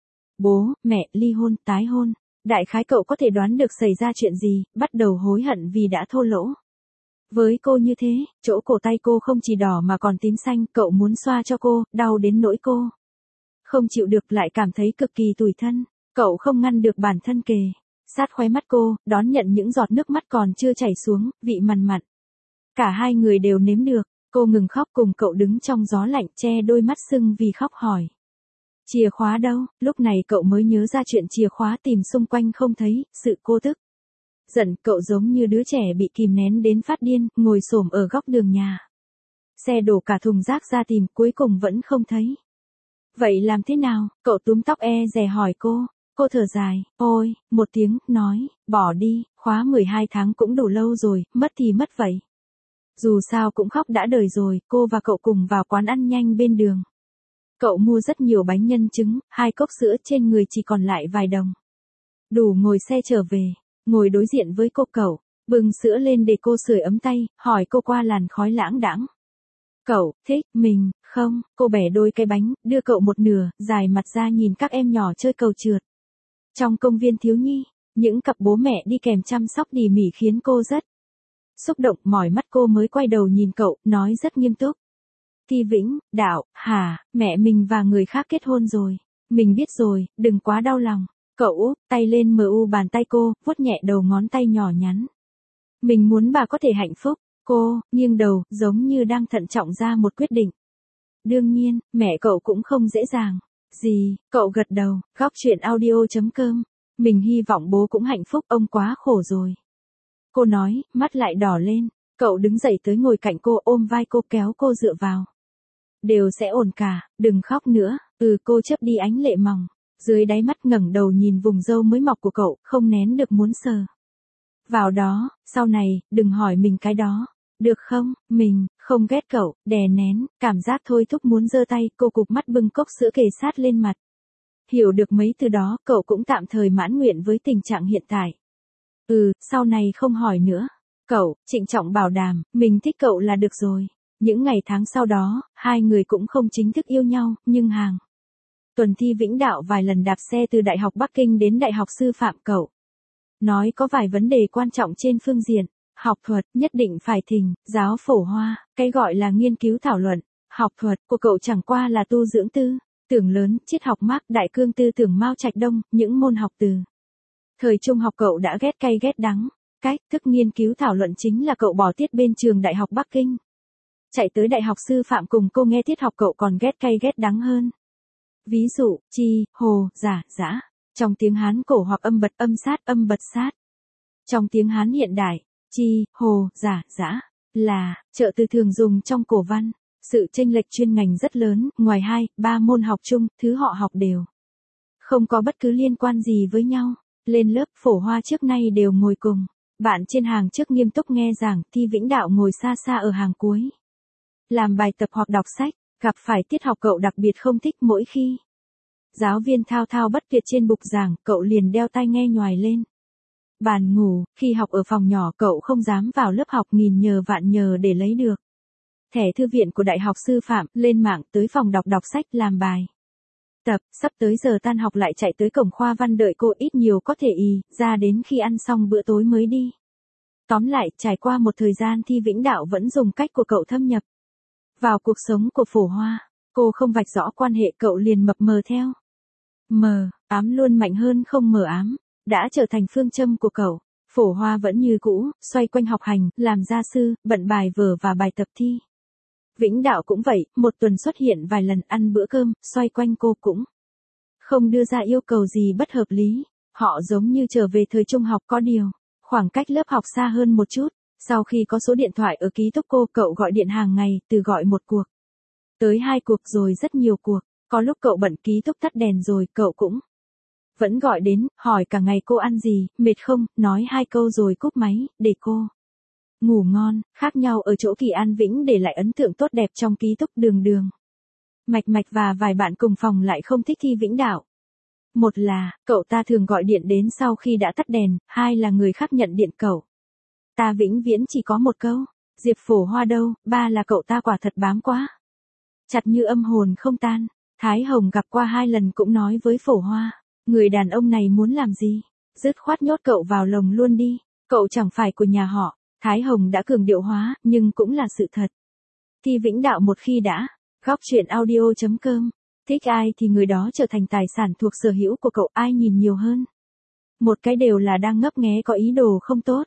bố, mẹ, ly hôn, tái hôn. Đại khái cậu có thể đoán được xảy ra chuyện gì, bắt đầu hối hận vì đã thô lỗ với cô như thế. Chỗ cổ tay cô không chỉ đỏ mà còn tím xanh, cậu muốn xoa cho cô, đau đến nỗi cô không chịu được, lại cảm thấy cực kỳ tủi thân. Cậu không ngăn được bản thân kề sát khóe mắt cô, đón nhận những giọt nước mắt còn chưa chảy xuống, vị mặn mặn. Cả hai người đều nếm được. Cô ngừng khóc cùng cậu đứng trong gió lạnh, che đôi mắt sưng vì khóc hỏi. Chìa khóa đâu? Lúc này cậu mới nhớ ra chuyện chìa khóa tìm xung quanh không thấy, sự cô tức giận, cậu giống như đứa trẻ bị kìm nén đến phát điên, ngồi xổm ở góc đường nhà. Xe đổ cả thùng rác ra tìm, cuối cùng vẫn không thấy. Vậy làm thế nào? Cậu túm tóc dè hỏi cô. Cô thở dài, ôi, một tiếng, nói, bỏ đi, khóa 12 tháng cũng đủ lâu rồi, mất thì mất vậy. Dù sao cũng khóc đã đời rồi. Cô và cậu cùng vào quán ăn nhanh bên đường. Cậu mua rất nhiều bánh nhân trứng, 2 cốc sữa, trên người chỉ còn lại vài đồng. Đủ ngồi xe trở về, ngồi đối diện với cô. Cậu bưng sữa lên để cô sưởi ấm tay, hỏi cô qua làn khói lãng đãng. Cậu thích mình không? Cô bẻ đôi cái bánh, đưa cậu một nửa, dài mặt ra nhìn các em nhỏ chơi cầu trượt trong công viên thiếu nhi. Những cặp bố mẹ đi kèm chăm sóc tỉ mỉ khiến cô rất xúc động. Mỏi mắt cô mới quay đầu nhìn cậu, nói rất nghiêm túc. Thi Vĩnh Đạo, hả, mẹ mình và người khác kết hôn rồi. Mình biết rồi, đừng quá đau lòng. Cậu úp tay lên bàn tay cô, vuốt nhẹ đầu ngón tay nhỏ nhắn. Mình muốn bà có thể hạnh phúc. Cô nghiêng đầu, giống như đang thận trọng ra một quyết định. Đương nhiên, mẹ cậu cũng không dễ dàng. Gì? Cậu gật đầu. Góc chuyện audio.com. Mình hy vọng bố cũng hạnh phúc, ông quá khổ rồi. Cô nói, mắt lại đỏ lên. Cậu đứng dậy tới ngồi cạnh cô, ôm vai cô, kéo cô dựa vào. Đều sẽ ổn cả, đừng khóc nữa. Cô chớp đi ánh lệ mỏng. Dưới đáy mắt ngẩng đầu nhìn vùng râu mới mọc của cậu, không nén được muốn sờ vào đó. Sau này, đừng hỏi mình cái đó. Được không? Mình không ghét cậu. Đè nén cảm giác thôi thúc muốn giơ tay, cô cụp mắt bưng cốc sữa kề sát lên mặt. Hiểu được mấy từ đó, cậu cũng tạm thời mãn nguyện với tình trạng hiện tại. Sau này không hỏi nữa. Cậu trịnh trọng bảo đảm, mình thích cậu là được rồi. Những ngày tháng sau đó, hai người cũng không chính thức yêu nhau, nhưng hàng Tuần thi Vĩnh Đạo vài lần đạp xe từ Đại học Bắc Kinh đến Đại học Sư phạm cậu. Nói có vài vấn đề quan trọng trên phương diện học thuật nhất định phải thỉnh giáo Phổ Hoa, cái gọi là nghiên cứu thảo luận, học thuật của cậu chẳng qua là tu dưỡng tư tưởng lớn, triết học Mác Đại Cương tư tưởng Mao Trạch Đông, những môn học từ thời trung học cậu đã ghét cay ghét đắng. Cách thức nghiên cứu thảo luận chính là cậu bỏ tiết bên trường Đại học Bắc Kinh. Chạy tới Đại học Sư phạm cùng cô nghe tiết học cậu còn ghét cay ghét đắng hơn. Ví dụ, chi, hồ, giả, dã. Trong tiếng Hán cổ hoặc âm bật âm bật sát. Trong tiếng Hán hiện đại, chi, hồ, giả, dã là trợ từ thường dùng trong cổ văn. Sự chênh lệch chuyên ngành rất lớn, ngoài 2, 3 môn học chung, thứ họ học đều không có bất cứ liên quan gì với nhau. Lên lớp Phổ Hoa trước nay đều ngồi cùng bạn trên hàng trước nghiêm túc nghe giảng, Thi Vĩnh Đạo ngồi xa xa ở hàng cuối. Làm bài tập hoặc đọc sách, gặp phải tiết học cậu đặc biệt không thích mỗi khi giáo viên thao thao bất tuyệt trên bục giảng, cậu liền đeo tai nghe nhoài lên bàn ngủ. Khi học ở phòng nhỏ cậu không dám vào lớp học, nghìn nhờ vạn nhờ để lấy được thẻ thư viện của Đại học Sư phạm, lên mạng tới phòng đọc sách làm bài tập. Sắp tới giờ tan học lại chạy tới cổng khoa văn đợi cô, ít nhiều có thể ra đến khi ăn xong bữa tối mới đi. Tóm lại, trải qua một thời gian Thi Vĩnh Đạo vẫn dùng cách của cậu thâm nhập vào cuộc sống của Phổ Hoa. Cô không vạch rõ quan hệ cậu liền mập mờ theo. Mờ ám luôn mạnh hơn không mờ ám, đã trở thành phương châm của cậu. Phổ Hoa vẫn như cũ, xoay quanh học hành, làm gia sư, bận bài vở và bài tập thi. Vĩnh Đạo cũng vậy, một tuần xuất hiện vài lần ăn bữa cơm, xoay quanh cô cũng không đưa ra yêu cầu gì bất hợp lý. Họ giống như trở về thời trung học, có điều khoảng cách lớp học xa hơn một chút. Sau khi có số điện thoại ở ký túc cô, cậu gọi điện hàng ngày, từ gọi một cuộc tới 2 cuộc rồi rất nhiều cuộc. Có lúc cậu bận ký túc tắt đèn rồi, cậu cũng vẫn gọi đến, hỏi cả ngày cô ăn gì, mệt không, nói 2 câu rồi cúp máy, để cô ngủ ngon. Khác nhau ở chỗ Kỳ An Vĩnh để lại ấn tượng tốt đẹp trong ký túc, Đường, Mạch và vài bạn cùng phòng lại không thích Thi Vĩnh Đạo. Một là, cậu ta thường gọi điện đến sau khi đã tắt đèn, 2 là người khác nhận điện cậu ta vĩnh viễn chỉ có một câu, Diệp Phổ Hoa đâu, 3 là cậu ta quả thật bám quá chặt như âm hồn không tan. Thái Hồng gặp qua 2 lần cũng nói với Phổ Hoa, người đàn ông này muốn làm gì, dứt khoát nhốt cậu vào lồng luôn đi, cậu chẳng phải của nhà họ. Thái Hồng đã cường điệu hóa, nhưng cũng là sự thật. Thi Vĩnh Đạo một khi đã góc chuyện audio.com, thích ai thì người đó trở thành tài sản thuộc sở hữu của cậu, ai nhìn nhiều hơn. Một cái đều là đang ngấp nghé có ý đồ không tốt.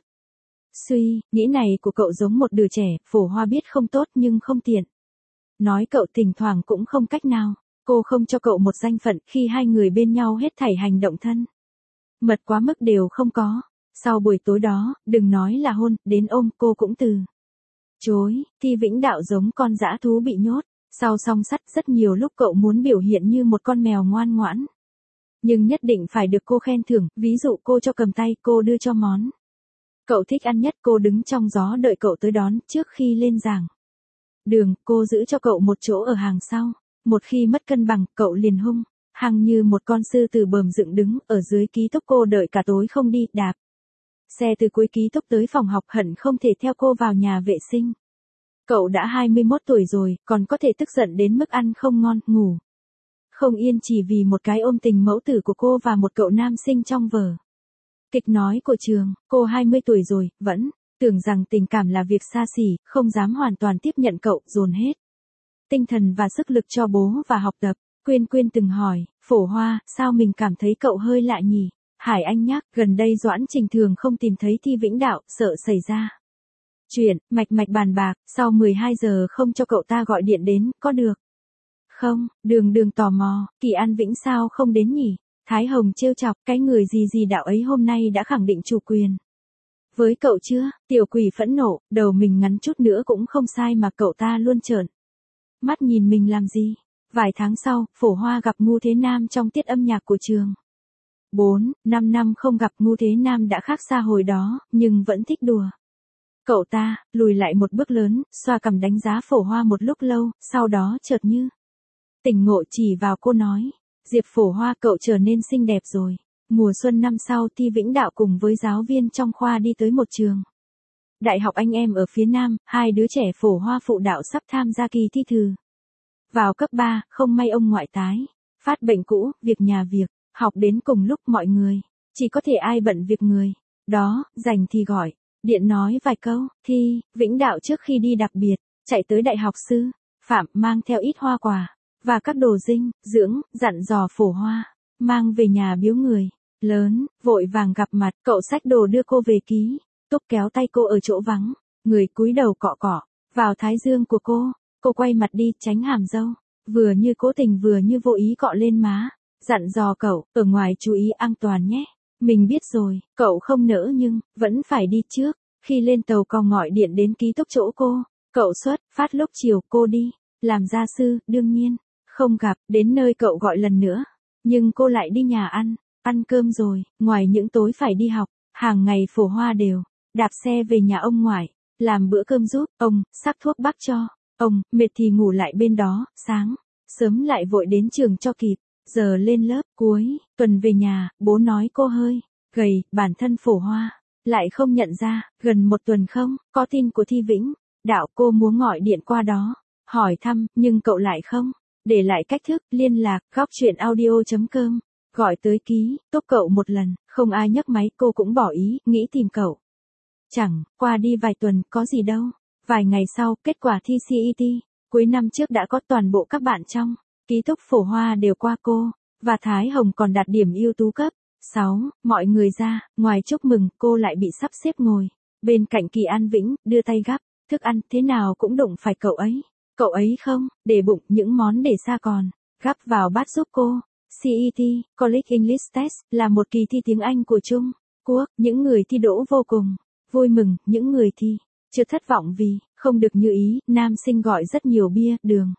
Suy nghĩ này của cậu giống một đứa trẻ, Phổ Hoa biết không tốt nhưng không tiện nói cậu, thỉnh thoảng cũng không cách nào. Cô không cho cậu một danh phận, khi 2 người bên nhau hết thảy hành động thân mật quá mức đều không có. Sau buổi tối đó, đừng nói là hôn, đến ôm cô cũng từ chối. Thi Vĩnh Đạo giống con dã thú bị nhốt sau song sắt, rất nhiều lúc cậu muốn biểu hiện như một con mèo ngoan ngoãn, nhưng nhất định phải được cô khen thưởng. Ví dụ cô cho cầm tay, cô đưa cho món cậu thích ăn nhất, cô đứng trong gió đợi cậu tới đón. Trước khi lên giảng đường, cô giữ cho cậu một chỗ ở hàng sau. Một khi mất cân bằng, cậu liền hung hăng như một con sư tử bờm dựng đứng ở dưới ký túc. Cô đợi cả tối không đi, đạp xe từ cuối ký túc tới phòng học, hận không thể theo cô vào nhà vệ sinh. Cậu đã 21 tuổi rồi, còn có thể tức giận đến mức ăn không ngon, ngủ không yên chỉ vì một cái ôm tình mẫu tử của cô và một cậu nam sinh trong vở kịch nói của trường. Cô 20 tuổi rồi, vẫn tưởng rằng tình cảm là việc xa xỉ, không dám hoàn toàn tiếp nhận cậu, dồn hết tinh thần và sức lực cho bố và học tập. Quyên từng hỏi, Phổ Hoa, sao mình cảm thấy cậu hơi lạ nhỉ? Hải Anh nhắc, gần đây Doãn Trình thường không tìm thấy Thi Vĩnh Đạo, sợ xảy ra chuyện. Mạch bàn bạc, sau 12 giờ không cho cậu ta gọi điện đến, có được không? Đường tò mò, Kỳ An Vĩnh sao không đến nhỉ? Thái Hồng trêu chọc, cái người gì đạo ấy hôm nay đã khẳng định chủ quyền với cậu chưa? Tiểu Quỷ phẫn nộ, đầu mình ngắn chút nữa cũng không sai mà cậu ta luôn trợn mắt nhìn mình làm gì? Vài tháng sau, Phổ Hoa gặp Ngu Thế Nam trong tiết âm nhạc của trường. 4-5 năm không gặp, Ngu Thế Nam đã khác xa hồi đó, nhưng vẫn thích đùa. Cậu ta lùi lại một bước lớn, xoa cằm đánh giá Phổ Hoa một lúc lâu, sau đó chợt như tỉnh ngộ chỉ vào cô nói, Diệp Phổ Hoa, cậu trở nên xinh đẹp rồi. Mùa xuân năm sau, Thi Vĩnh Đạo cùng với giáo viên trong khoa đi tới một trường đại học anh em ở phía Nam. 2 đứa trẻ Phổ Hoa phụ đạo sắp tham gia kỳ thi thử vào cấp 3, không may ông ngoại tái phát bệnh cũ, việc nhà việc, học đến cùng lúc mọi người. Chỉ có thể ai bận việc người. Đó, rảnh thì gọi. Điện nói vài câu, thi, Vĩnh Đạo trước khi đi đặc biệt, chạy tới đại học sư, Phạm mang theo ít hoa quả, và các đồ dinh, dưỡng, dặn dò Phổ Hoa, mang về nhà biếu người. Lớn, vội vàng gặp mặt, cậu xách đồ đưa cô về ký, Túc kéo tay cô ở chỗ vắng, người cúi đầu cọ cọ, vào thái dương của cô quay mặt đi tránh hàm râu, vừa như cố tình vừa như vô ý cọ lên má, dặn dò cậu, ở ngoài chú ý an toàn nhé. Mình biết rồi, cậu không nỡ nhưng, vẫn phải đi trước. Khi lên tàu còn gọi điện đến ký túc chỗ cô, cậu xuất phát lúc chiều cô đi, làm gia sư, đương nhiên, không gặp, đến nơi cậu gọi lần nữa. Nhưng cô lại đi nhà ăn cơm rồi, ngoài những tối phải đi học, hàng ngày Phổ Hoa đều, đạp xe về nhà ông ngoại, làm bữa cơm giúp, ông, sắc thuốc bắc cho, ông, mệt thì ngủ lại bên đó, sáng, sớm lại vội đến trường cho kịp. Giờ lên lớp, cuối tuần về nhà, bố nói cô hơi gầy, bản thân Phổ Hoa lại không nhận ra, gần một tuần không có tin của Thi Vĩnh Đạo. Cô muốn gọi điện qua đó hỏi thăm, nhưng cậu lại không để lại cách thức liên lạc. Góc chuyện audio.com, gọi tới ký túc cậu một lần, không ai nhấc máy, cô cũng bỏ ý nghĩ tìm cậu. Chẳng qua đi vài tuần có gì đâu. Vài ngày sau, kết quả thi CET cuối năm trước đã có, toàn bộ các bạn trong ký túc Phổ Hoa đều qua cô, và Thái Hồng còn đạt điểm ưu tú cấp 6, mọi người ra, ngoài chúc mừng, cô lại bị sắp xếp ngồi bên cạnh Kỳ An Vĩnh, đưa tay gắp thức ăn, thế nào cũng đụng phải cậu ấy. Cậu ấy không để bụng những món để xa, còn gắp vào bát giúp cô. CET, College English Test, là một kỳ thi tiếng Anh của Trung Quốc. Những người thi đỗ vô cùng vui mừng, những người thi chưa thất vọng vì không được như ý. Nam sinh gọi rất nhiều bia,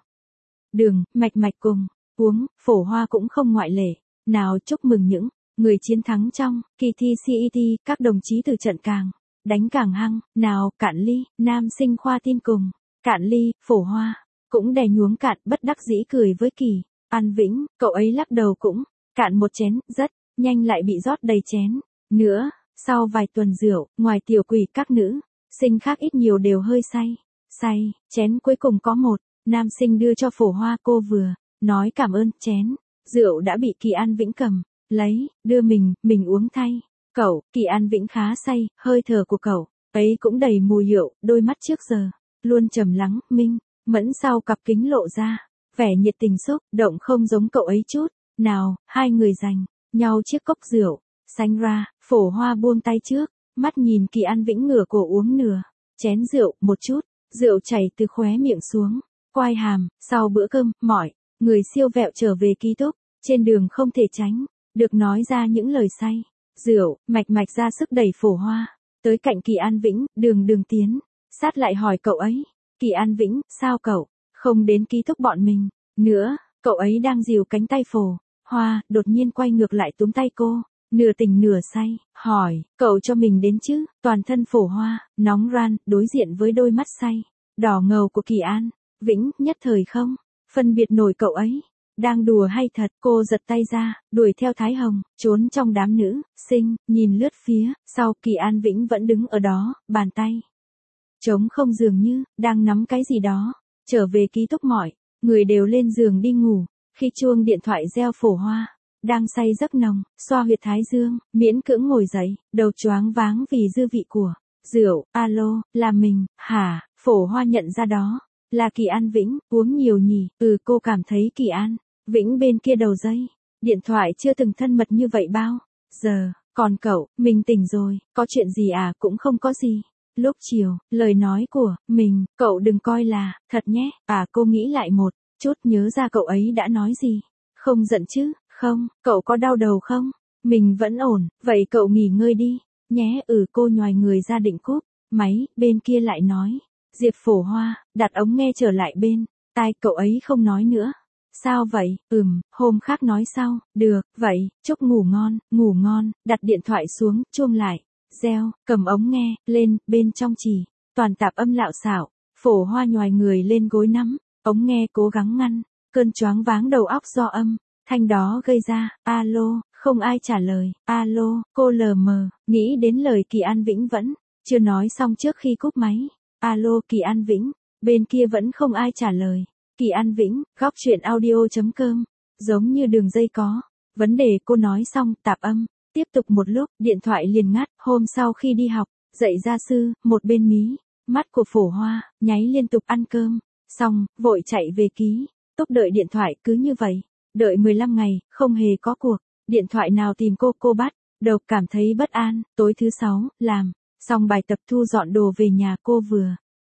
đường, mạch cùng uống, Phổ Hoa cũng không ngoại lệ. Nào chúc mừng những người chiến thắng trong kỳ thi CET, các đồng chí từ trận càng đánh càng hăng. Nào cạn ly, nam sinh khoa tin cùng cạn ly, Phổ Hoa cũng đè nhuốm cạn, bất đắc dĩ cười với Kỳ An Vĩnh, cậu ấy lắc đầu cũng cạn một chén, rất nhanh lại bị rót đầy chén nữa. Sau vài tuần rượu, ngoài Tiểu Quỷ, các nữ sinh khác ít nhiều đều hơi say. Chén cuối cùng có một nam sinh đưa cho Phổ Hoa, cô vừa nói cảm ơn, chén rượu đã bị Kỳ An Vĩnh cầm lấy, đưa mình uống thay. Cậu, Kỳ An Vĩnh khá say, hơi thở của cậu ấy cũng đầy mùi rượu, đôi mắt trước giờ luôn trầm lắng, minh mẫn, sau cặp kính lộ ra vẻ nhiệt tình xúc động không giống cậu ấy chút nào. Hai người giành nhau chiếc cốc rượu sánh ra, Phổ Hoa buông tay trước, mắt nhìn Kỳ An Vĩnh ngửa cổ uống nửa chén rượu, một chút rượu chảy từ khóe miệng xuống quai hàm. Sau bữa cơm, mọi người siêu vẹo trở về ký túc, trên đường không thể tránh được nói ra những lời say rượu. Mạch ra sức đẩy Phổ Hoa tới cạnh Kỳ An Vĩnh, đường tiến sát lại hỏi cậu ấy, Kỳ An Vĩnh, sao cậu không đến ký túc bọn mình nữa? Cậu ấy đang dìu cánh tay Phổ Hoa, đột nhiên quay ngược lại túm tay cô, nửa tỉnh nửa say, hỏi, cậu cho mình đến chứ? Toàn thân Phổ Hoa nóng ran, đối diện với đôi mắt say đỏ ngầu của Kỳ An Vĩnh, nhất thời không phân biệt nổi cậu ấy đang đùa hay thật. Cô giật tay ra, đuổi theo Thái Hồng, trốn trong đám nữ sinh, nhìn lướt phía sau. Kỳ An Vĩnh vẫn đứng ở đó, bàn tay trống không, dường như đang nắm cái gì đó. Trở về ký túc, mọi người đều lên giường đi ngủ. Khi chuông điện thoại reo, Phổ Hoa đang say giấc nồng, xoa huyệt thái dương, miễn cưỡng ngồi dậy, đầu choáng váng vì dư vị của rượu. Alo, là mình, hả? Phổ Hoa nhận ra đó là Kỳ An Vĩnh. Uống nhiều nhỉ? Cô cảm thấy Kỳ An Vĩnh bên kia đầu dây điện thoại chưa từng thân mật như vậy bao giờ. Còn cậu, mình tỉnh rồi, có chuyện gì à? Cũng không có gì. Lúc chiều, lời nói của mình, cậu đừng coi là thật nhé. Cô nghĩ lại một chút, nhớ ra cậu ấy đã nói gì. Không giận chứ? Không. Cậu có đau đầu không? Mình vẫn ổn. Vậy cậu nghỉ ngơi đi nhé. Cô nhoài người ra định cúp máy, bên kia lại nói. Diệp Phổ Hoa đặt ống nghe trở lại bên tai, cậu ấy không nói nữa. Sao vậy? Hôm khác nói sau. Được, vậy, chúc ngủ ngon. Đặt điện thoại xuống, chuông lại reo, cầm ống nghe lên, bên trong chỉ toàn tạp âm lạo xạo. Phổ Hoa nhoài người lên gối nắm ống nghe, cố gắng ngăn cơn choáng váng đầu óc do âm thanh đó gây ra. Alo, không ai trả lời. Alo, cô lờ mờ nghĩ đến lời Kỳ An Vĩnh vẫn chưa nói xong trước khi cúp máy. Alo, Kỳ An Vĩnh, bên kia vẫn không ai trả lời. Kỳ An Vĩnh, góc chuyện audio.com giống như đường dây có vấn đề. Cô nói xong tạp âm, tiếp tục một lúc, điện thoại liền ngắt. Hôm sau khi đi học, dạy gia sư, một bên mí mắt của Phổ Hoa nháy liên tục. Ăn cơm xong, vội chạy về ký túc đợi điện thoại. Cứ như vậy, đợi 15 ngày, không hề có cuộc điện thoại nào tìm cô bắt đầu cảm thấy bất an. Tối thứ 6, làm xong bài tập thu dọn đồ về nhà. Cô vừa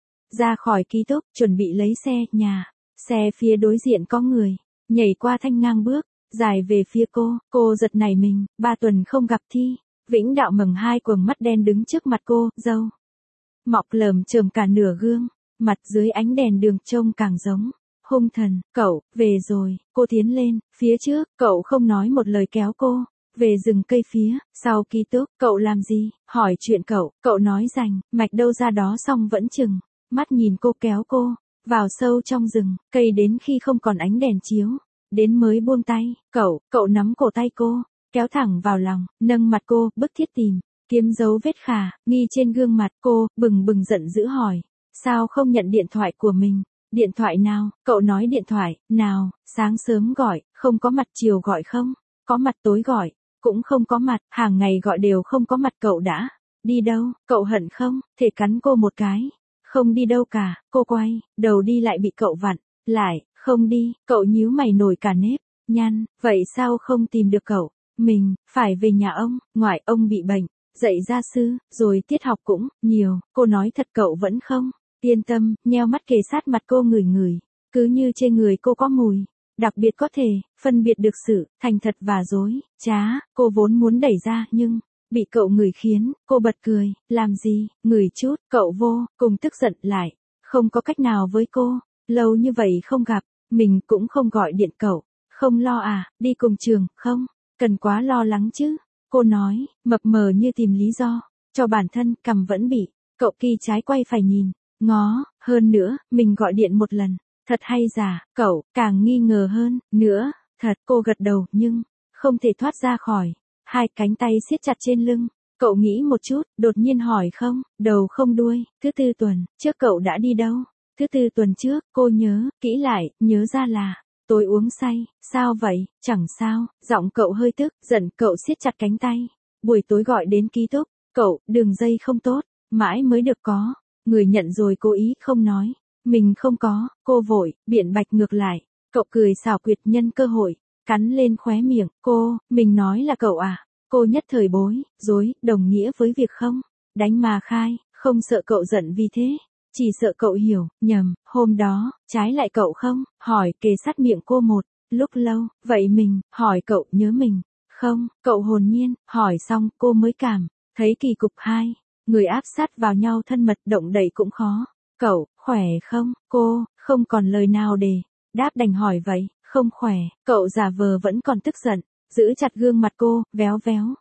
ra khỏi ký túc, chuẩn bị lấy xe nhà. Xe phía đối diện có người nhảy qua thanh ngang bước dài về phía cô giật nảy mình. 3 tuần không gặp Thi Vĩnh Đạo mầng 2 quầng mắt đen đứng trước mặt cô, râu mọc lởm chởm cả nửa gương mặt dưới ánh đèn đường trông càng giống hung thần. Cậu về rồi. Cô tiến lên phía trước, cậu không nói một lời kéo cô về rừng cây phía sau ký túc. Cậu làm gì? Hỏi chuyện cậu nói rành mạch đâu ra đó, xong vẫn chừng mắt nhìn cô kéo cô vào sâu trong rừng cây đến khi không còn ánh đèn chiếu đến mới buông tay. Cậu nắm cổ tay cô, kéo thẳng vào lòng, nâng mặt cô, bức thiết tìm kiếm dấu vết khả nghi trên gương mặt. Cô bừng giận dữ hỏi, sao không nhận điện thoại của mình? Điện thoại nào? Cậu nói điện thoại nào? Sáng sớm gọi, không có mặt. Chiều gọi không có mặt. Tối gọi cũng không có mặt. Hàng ngày gọi đều không có mặt. Cậu đã đi đâu? Cậu hận không thể cắn cô một cái. Không đi đâu cả. Cô quay đầu đi lại bị cậu vặn lại. Không đi. Cậu nhíu mày nổi cả nếp nhăn. Vậy sao không tìm được cậu? Mình phải về nhà ông ngoại, ông bị bệnh, dạy gia sư, rồi tiết học cũng nhiều. Cô nói thật. Cậu vẫn không yên tâm, nheo mắt kề sát mặt cô ngửi. Cứ như trên người cô có mùi đặc biệt có thể phân biệt được sự thành thật và dối trá. Cô vốn muốn đẩy ra nhưng bị cậu ngửi khiến cô bật cười. Làm gì? Ngửi chút. Cậu vô cùng tức giận lại không có cách nào với cô. Lâu như vậy không gặp, mình cũng không gọi điện. Cậu không lo à? Đi cùng trường không cần quá lo lắng chứ. Cô nói mập mờ như tìm lý do cho bản thân. Cằm vẫn bị cậu kỳ trái quay phải nhìn ngó. Hơn nữa, mình gọi điện một lần, thật hay giả? Cậu càng nghi ngờ hơn nữa. Thật. Cô gật đầu nhưng không thể thoát ra khỏi hai cánh tay siết chặt trên lưng. Cậu nghĩ một chút, đột nhiên hỏi, không đầu không đuôi. Thứ 4 tuần trước cậu đã đi đâu? Thứ 4 tuần trước. Cô nhớ kỹ lại, nhớ ra là tối uống say. Sao vậy? Chẳng sao. Giọng cậu hơi tức giận. Cậu siết chặt cánh tay. Buổi tối gọi đến ký túc. Cậu đường dây không tốt, mãi mới được có người nhận rồi cố ý không nói mình không có. Cô vội biện bạch ngược lại. Cậu cười xảo quyệt nhân cơ hội cắn lên khóe miệng. Mình nói là cậu à? Cô nhất thời bối rối, đồng nghĩa với việc không đánh mà khai. Không sợ cậu giận vì thế, chỉ sợ cậu hiểu nhầm. Hôm đó trái lại cậu không hỏi, kề sát miệng cô một lúc lâu. Vậy mình hỏi cậu nhớ mình không? Cậu hồn nhiên hỏi xong cô mới cảm thấy kỳ cục. Hai người áp sát vào nhau thân mật, động đậy cũng khó. Cậu khỏe không? Cô không còn lời nào để đáp, đành hỏi vậy. Không khỏe. Cậu giả vờ vẫn còn tức giận, giữ chặt gương mặt cô, véo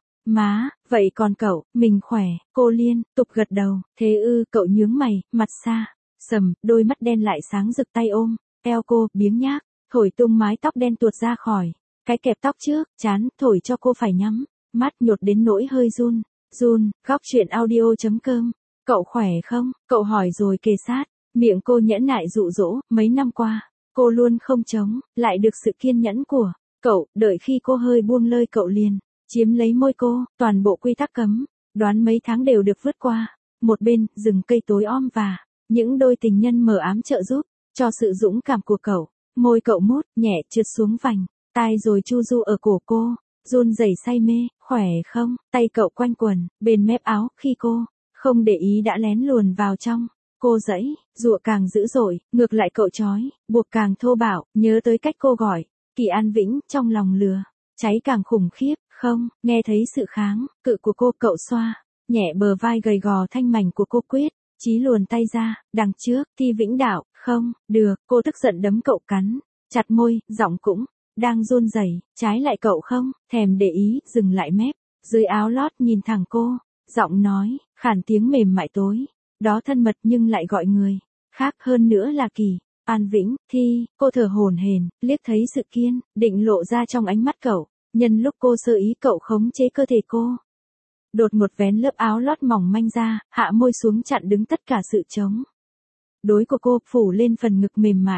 má. Vậy còn cậu? Mình khỏe. Cô liên tục gật đầu. Thế ư? Cậu nhướng mày, mặt xa sầm, đôi mắt đen lại sáng rực, tay ôm eo cô, biếng nhác thổi tung mái tóc đen tuột ra khỏi cái kẹp tóc trước trán, thổi cho cô phải nhắm mắt nhột đến nỗi hơi run. Góc truyện audio.com. Cậu khỏe không? Cậu hỏi rồi kề sát miệng cô, nhẫn nại dụ dỗ. Mấy năm qua, cô luôn không chống lại được sự kiên nhẫn của cậu. Đợi khi cô hơi buông lơi, cậu liền chiếm lấy môi cô. Toàn bộ quy tắc cấm đoán mấy tháng đều được vượt qua. Một bên rừng cây tối om và những đôi tình nhân mờ ám trợ giúp cho sự dũng cảm của cậu. Môi cậu mút nhẹ trượt xuống vành tai rồi chu du ở cổ cô, run rẩy say mê. Khỏe không? Tay cậu quanh quần bên mép áo, khi cô không để ý đã lén luồn vào trong. Cô giãy giụa càng dữ dội, ngược lại cậu trói buộc càng thô bạo. Nhớ tới cách cô gọi Kỳ An Vĩnh, trong lòng lửa cháy càng khủng khiếp. Không nghe thấy sự kháng cự của cô, cậu xoa nhẹ bờ vai gầy gò thanh mảnh của cô, quyết chí luồn tay ra. Đằng trước Thi Vĩnh Đạo. Không được. Cô tức giận đấm cậu, cắn chặt môi, giọng cũng đang run rẩy. Trái lại cậu không thèm để ý, dừng lại mép dưới áo lót nhìn thẳng cô, giọng nói khản tiếng mềm mại tối đó thân mật nhưng lại gọi người khác. Hơn nữa là Kỳ An Vĩnh. Thi. Cô thở hổn hển, liếc thấy sự kiên định lộ ra trong ánh mắt cậu. Nhân lúc cô sơ ý, cậu khống chế cơ thể cô, đột ngột vén lớp áo lót mỏng manh ra, hạ môi xuống chặn đứng tất cả sự chống đối của cô, phủ lên phần ngực mềm mại.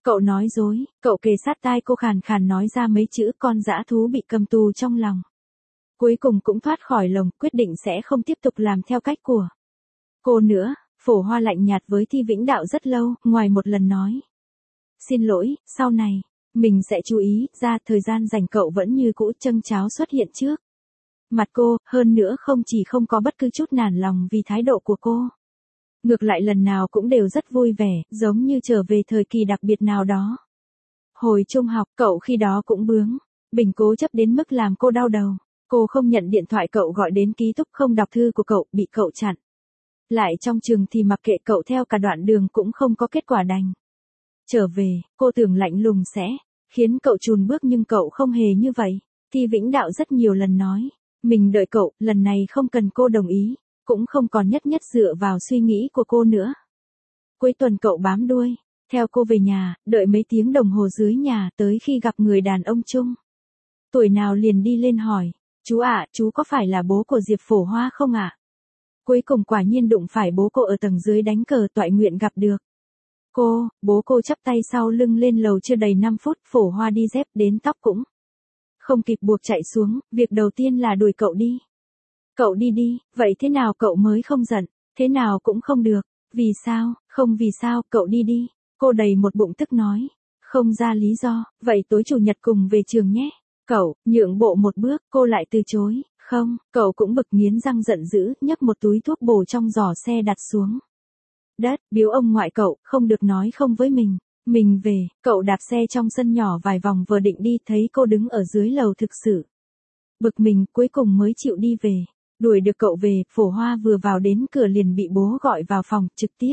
Cậu nói dối, cậu kề sát tai cô khàn khàn nói ra mấy chữ con dã thú bị cầm tù trong lòng. Cuối cùng cũng thoát khỏi lồng, quyết định sẽ không tiếp tục làm theo cách của cô nữa. Phổ Hoa lạnh nhạt với Thi Vĩnh Đạo rất lâu, ngoài một lần nói. Xin lỗi, sau này, mình sẽ chú ý, ra thời gian dành cậu vẫn như cũ châng cháo xuất hiện trước mặt cô, hơn nữa không chỉ không có bất cứ chút nản lòng vì thái độ của cô. Ngược lại lần nào cũng đều rất vui vẻ, giống như trở về thời kỳ đặc biệt nào đó. Hồi trung học, cậu khi đó cũng bướng, bình cố chấp đến mức làm cô đau đầu. Cô không nhận điện thoại cậu gọi đến ký túc không đọc thư của cậu, bị cậu chặn. Lại trong trường thì mặc kệ cậu theo cả đoạn đường cũng không có kết quả đành. Trở về, cô tưởng lạnh lùng sẽ khiến cậu chùn bước nhưng cậu không hề như vậy. Thi Vĩnh Đạo rất nhiều lần nói, mình đợi cậu, lần này không cần cô đồng ý, cũng không còn nhất nhất dựa vào suy nghĩ của cô nữa. Cuối tuần cậu bám đuôi, theo cô về nhà, đợi mấy tiếng đồng hồ dưới nhà tới khi gặp người đàn ông chung. Tuổi nào liền đi lên hỏi, chú ạ, chú có phải là bố của Diệp Phổ Hoa không ạ? Cuối cùng quả nhiên đụng phải bố cô ở tầng dưới đánh cờ toại nguyện gặp được. Bố cô chắp tay sau lưng lên lầu chưa đầy 5 phút, Phổ Hoa đi dép đến tóc cũng không kịp buộc chạy xuống, việc đầu tiên là đuổi cậu đi. Cậu đi đi, vậy thế nào cậu mới không giận, thế nào cũng không được, vì sao, không vì sao, cậu đi đi. Cô đầy một bụng tức nói, không ra lý do, vậy tối chủ nhật cùng về trường nhé. Cậu, nhượng bộ một bước, cô lại từ chối, không, cậu cũng bực nghiến răng giận dữ, nhấc một túi thuốc bổ trong giỏ xe đặt xuống đất, biếu ông ngoại cậu, không được nói không với mình. Mình về, cậu đạp xe trong sân nhỏ vài vòng vừa định đi thấy cô đứng ở dưới lầu thực sự. Bực mình, cuối cùng mới chịu đi về. Đuổi được cậu về, Phổ Hoa vừa vào đến cửa liền bị bố gọi vào phòng, trực tiếp.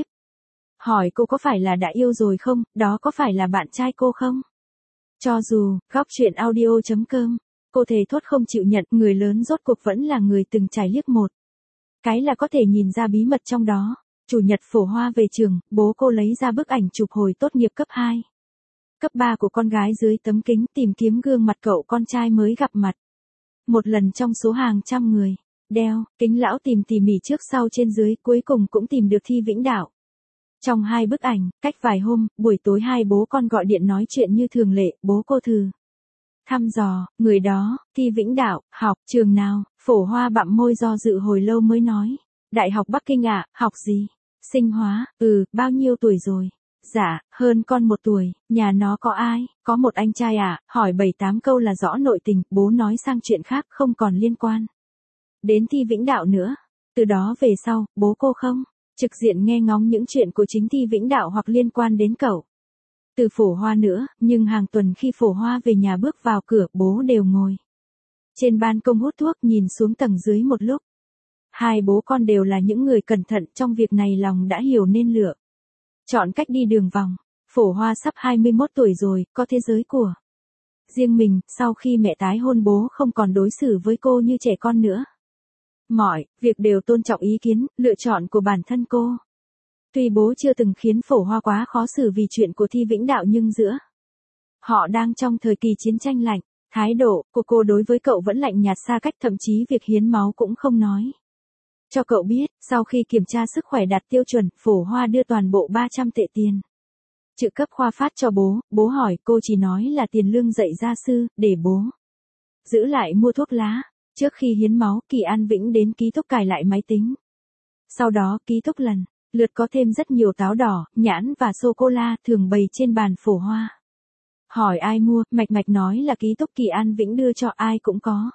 Hỏi cô có phải là đã yêu rồi không, đó có phải là bạn trai cô không? Cho dù, góc chuyện audio.com, cô thề thốt không chịu nhận, người lớn rốt cuộc vẫn là người từng trải liếc một cái là có thể nhìn ra bí mật trong đó. Chủ nhật Phổ Hoa về trường, bố cô lấy ra bức ảnh chụp hồi tốt nghiệp cấp 2. Cấp 3 của con gái dưới tấm kính tìm kiếm gương mặt cậu con trai mới gặp mặt. Một lần trong số hàng trăm người, đeo, kính lão tìm tỉ mỉ trước sau trên dưới cuối cùng cũng tìm được Thi Vĩnh Đạo. Trong hai bức ảnh, cách vài hôm, buổi tối hai bố con gọi điện nói chuyện như thường lệ, bố cô thử thăm dò, người đó, Thi Vĩnh Đạo, học, trường nào, Phổ Hoa bặm môi do dự hồi lâu mới nói. Đại học Bắc Kinh ạ, học gì? Sinh hóa, bao nhiêu tuổi rồi? Dạ, hơn con 1 tuổi, nhà nó có ai? Có một anh trai ạ, hỏi 7-8 câu là rõ nội tình, bố nói sang chuyện khác không còn liên quan đến Thi Vĩnh Đạo nữa. Từ đó về sau, bố cô không trực diện nghe ngóng những chuyện của chính Thi Vĩnh Đạo hoặc liên quan đến cậu. Từ Phổ Hoa nữa, nhưng hàng tuần khi Phổ Hoa về nhà bước vào cửa, bố đều ngồi trên ban công hút thuốc nhìn xuống tầng dưới một lúc. Hai bố con đều là những người cẩn thận, trong việc này lòng đã hiểu nên lựa chọn cách đi đường vòng. Phổ Hoa sắp 21 tuổi rồi, có thế giới của riêng mình, sau khi mẹ tái hôn bố không còn đối xử với cô như trẻ con nữa. Mọi việc đều tôn trọng ý kiến, lựa chọn của bản thân cô. Tuy bố chưa từng khiến Phổ Hoa quá khó xử vì chuyện của Thi Vĩnh Đạo nhưng giữa họ đang trong thời kỳ chiến tranh lạnh, thái độ của cô đối với cậu vẫn lạnh nhạt xa cách, thậm chí việc hiến máu cũng không nói cho cậu biết. Sau khi kiểm tra sức khỏe đạt tiêu chuẩn, Phổ Hoa đưa toàn bộ 300 tệ tiền trợ cấp khoa phát cho bố hỏi, cô chỉ nói là tiền lương dạy gia sư, để bố giữ lại mua thuốc lá. Trước khi hiến máu, Kỳ An Vĩnh đến ký túc cài lại máy tính. Sau đó ký túc lần lượt có thêm rất nhiều táo đỏ, nhãn và sô-cô-la thường bày trên bàn Phổ Hoa. Hỏi ai mua, mạch nói là ký túc Kỳ An Vĩnh đưa cho, ai cũng có.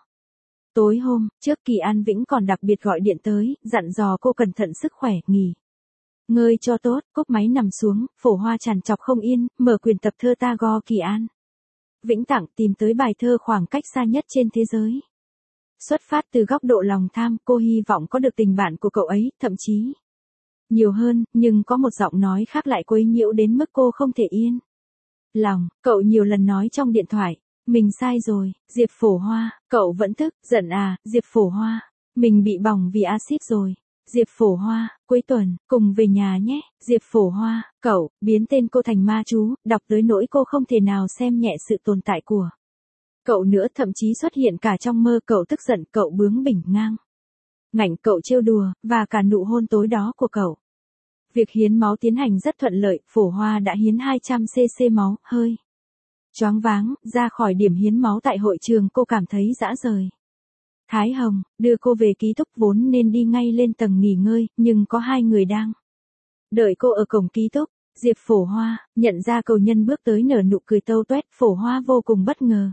Tối hôm trước Kỳ An Vĩnh còn đặc biệt gọi điện tới, dặn dò cô cẩn thận sức khỏe, nghỉ ngơi cho tốt. Cúp máy nằm xuống, Phổ Hoa trằn trọc không yên, mở quyển tập thơ Tagore Kỳ An Vĩnh tặng, tìm tới bài thơ khoảng cách xa nhất trên thế giới. Xuất phát từ góc độ lòng tham, cô hy vọng có được tình bạn của cậu ấy, thậm chí nhiều hơn, nhưng có một giọng nói khác lại quấy nhiễu đến mức cô không thể yên lòng. Cậu nhiều lần nói trong điện thoại, mình sai rồi, Diệp Phổ Hoa, cậu vẫn tức, giận à, Diệp Phổ Hoa, mình bị bỏng vì axit rồi. Diệp Phổ Hoa, cuối tuần, cùng về nhà nhé. Diệp Phổ Hoa, cậu, biến tên cô thành ma chú, đọc tới nỗi cô không thể nào xem nhẹ sự tồn tại của cậu nữa, thậm chí xuất hiện cả trong mơ. Cậu tức giận, cậu bướng bỉnh ngang ngạnh, cậu trêu đùa, và cả nụ hôn tối đó của cậu. Việc hiến máu tiến hành rất thuận lợi, Phổ Hoa đã hiến 200cc máu, hơi choáng váng, ra khỏi điểm hiến máu tại hội trường cô cảm thấy rã rời. Thái Hồng, đưa cô về ký túc vốn nên đi ngay lên tầng nghỉ ngơi, nhưng có hai người đang đợi cô ở cổng ký túc. Diệp Phổ Hoa, nhận ra cầu nhân bước tới nở nụ cười tâu tuét, Phổ Hoa vô cùng bất ngờ.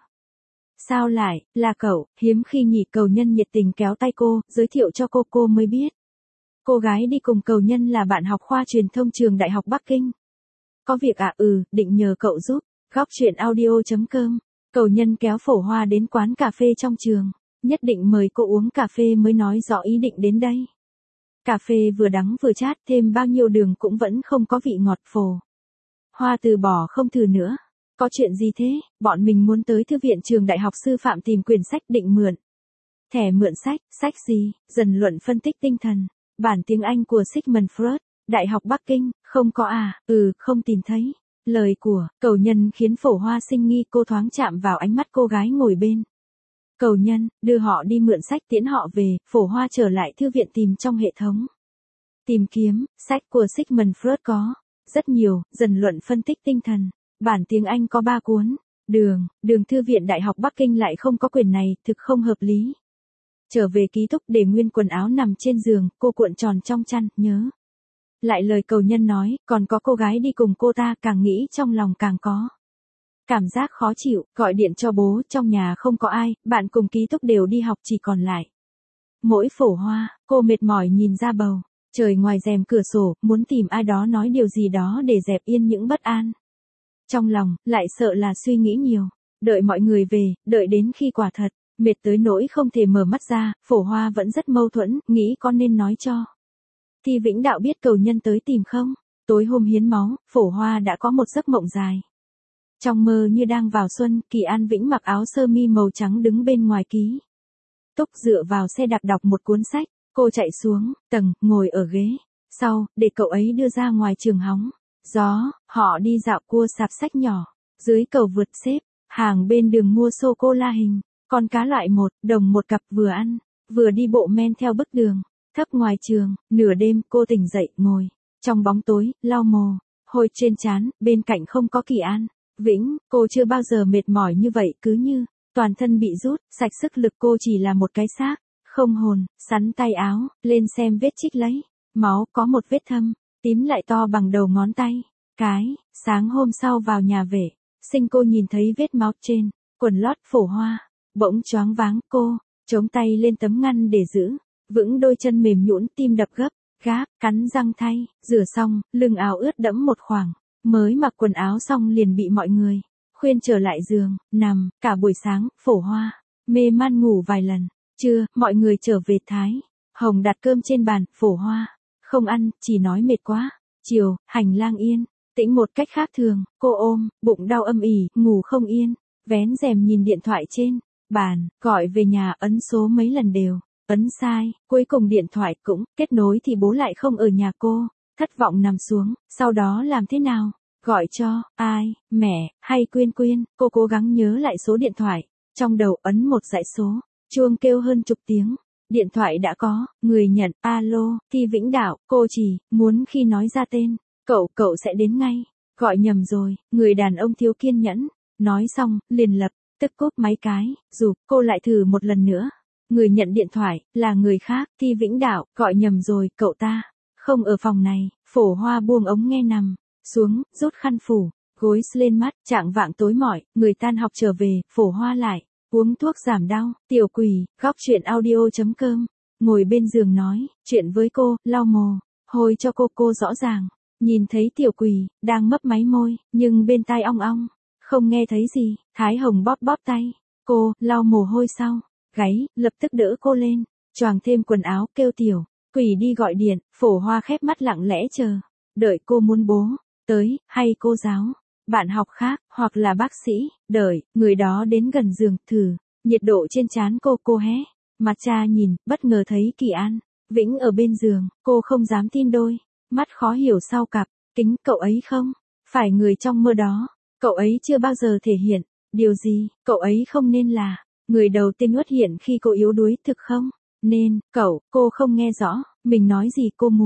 Sao lại, là cậu, hiếm khi nhỉ, cầu nhân nhiệt tình kéo tay cô, giới thiệu cho cô mới biết. Cô gái đi cùng cầu nhân là bạn học khoa truyền thông trường Đại học Bắc Kinh. Có việc à? Định nhờ cậu giúp. Góc chuyện audio.com. Cầu nhân kéo Phổ Hoa đến quán cà phê trong trường. Nhất định mời cô uống cà phê mới nói rõ ý định đến đây. Cà phê vừa đắng vừa chát, thêm bao nhiêu đường cũng vẫn không có vị ngọt. Phổ Hoa từ bỏ không thử nữa. Có chuyện gì thế? Bọn mình muốn tới thư viện trường Đại học Sư phạm tìm quyển sách, định mượn thẻ mượn sách. Sách gì? Dần luận phân tích tinh thần. Bản tiếng Anh của Sigmund Freud. Đại học Bắc Kinh. Không có à? Không tìm thấy. Lời của cầu nhân khiến Phổ Hoa sinh nghi, cô thoáng chạm vào ánh mắt cô gái ngồi bên. Cầu nhân, đưa họ đi mượn sách tiễn họ về. Phổ Hoa trở lại thư viện tìm trong hệ thống. Tìm kiếm, sách của Sigmund Freud có rất nhiều, dần luận phân tích tinh thần. Bản tiếng Anh có 3 cuốn. Đường thư viện Đại học Bắc Kinh lại không có quyển này, thực không hợp lý. Trở về ký túc để nguyên quần áo nằm trên giường, cô cuộn tròn trong chăn, nhớ lại lời cầu nhân nói, còn có cô gái đi cùng cô ta, càng nghĩ trong lòng càng có cảm giác khó chịu, gọi điện cho bố, trong nhà không có ai, bạn cùng ký túc đều đi học, chỉ còn lại mỗi Phổ Hoa. Cô mệt mỏi nhìn ra bầu trời ngoài rèm cửa sổ, muốn tìm ai đó nói điều gì đó để dẹp yên những bất an trong lòng, lại sợ là suy nghĩ nhiều. Đợi mọi người về, đợi đến khi quả thật mệt tới nỗi không thể mở mắt ra, Phổ Hoa vẫn rất mâu thuẫn, nghĩ có nên nói cho Thi Vĩnh Đạo biết cầu nhân tới tìm không. Tối hôm hiến máu, Phổ Hoa đã có một giấc mộng dài. Trong mơ như đang vào xuân, Kỳ An Vĩnh mặc áo sơ mi màu trắng đứng bên ngoài ký túc dựa vào xe đạp đọc một cuốn sách. Cô chạy xuống tầng, ngồi ở ghế sau, để cậu ấy đưa ra ngoài trường hóng gió. Họ đi dạo cua sạp sách nhỏ, dưới cầu vượt xếp hàng bên đường mua sô-cô-la hình con cá loại $1 một cặp, vừa ăn vừa đi bộ men theo bức đường thấp ngoài trường. Nửa đêm cô tỉnh dậy, ngồi trong bóng tối, lau mồ hôi trên trán, bên cạnh không có Kỳ An Vĩnh. Cô chưa bao giờ mệt mỏi như vậy, cứ như toàn thân bị rút sạch sức lực. Cô chỉ là một cái xác không hồn. Sắn tay áo lên xem vết chích lấy máu, có một vết thâm tím lại to bằng đầu ngón tay cái. Sáng hôm sau vào nhà vệ sinh, cô nhìn thấy vết máu trên quần lót Phổ Hoa, bỗng choáng váng. Cô chống tay lên tấm ngăn để giữ vững đôi chân mềm nhũn, tim đập gấp gáp, cắn răng thay rửa xong, lưng áo ướt đẫm một khoảng. Mới mặc quần áo xong liền bị mọi người khuyên trở lại giường nằm. Cả buổi sáng, Phổ Hoa mê man ngủ vài lần. Trưa, mọi người trở về. Thái Hồng đặt cơm trên bàn, Phổ Hoa không ăn, chỉ nói mệt quá. Chiều, hành lang yên tĩnh một cách khác thường. Cô ôm bụng đau âm ỉ, ngủ không yên, vén rèm nhìn điện thoại trên bàn, gọi về nhà ấn số mấy lần đều ấn sai. Cuối cùng điện thoại cũng kết nối thì bố lại không ở nhà. Cô thất vọng nằm xuống. Sau đó làm thế nào? Gọi cho ai? Mẹ hay Quyên Quyên? Cô cố gắng nhớ lại số điện thoại trong đầu, ấn một dãy số. Chuông kêu hơn chục tiếng. Điện thoại đã có người nhận. Alo, Thi Vĩnh Đạo. Cô chỉ muốn khi nói ra tên cậu sẽ đến ngay. Gọi nhầm rồi. Người đàn ông thiếu kiên nhẫn. Nói xong, liền lập tức cúp máy cái. Dù cô lại thử một lần nữa. Người nhận điện thoại là người khác. Thi Vĩnh Đạo, gọi nhầm rồi, cậu ta không ở phòng này. Phổ Hoa buông ống nghe nằm xuống, rút khăn phủ gối lên mắt. Trạng vạng tối mỏi, người tan học trở về, Phổ Hoa lại uống thuốc giảm đau. Tiểu Quỳ, góc chuyện audio.com, ngồi bên giường nói chuyện với cô, lau mồ hôi cho cô rõ ràng nhìn thấy Tiểu Quỳ đang mấp máy môi, nhưng bên tai ong ong, không nghe thấy gì. Thái Hồng bóp tay cô, lau mồ hôi sau gáy, lập tức đỡ cô lên, choàng thêm quần áo, kêu Tiểu Quỳ đi gọi điện. Phổ Hoa khép mắt lặng lẽ chờ đợi. Cô muốn bố tới, hay cô giáo, bạn học khác, hoặc là bác sĩ. Đợi người đó đến gần giường, thử nhiệt độ trên trán cô hé mặt cha nhìn, bất ngờ thấy Kỳ An Vĩnh ở bên giường. Cô không dám tin đôi mắt khó hiểu sau cặp kính. Cậu ấy không phải người trong mơ đó. Cậu ấy chưa bao giờ thể hiện điều gì. Cậu ấy không nên là người đầu tiên xuất hiện khi cô yếu đuối, thực không nên. Cô không nghe rõ mình nói gì. Cô muốn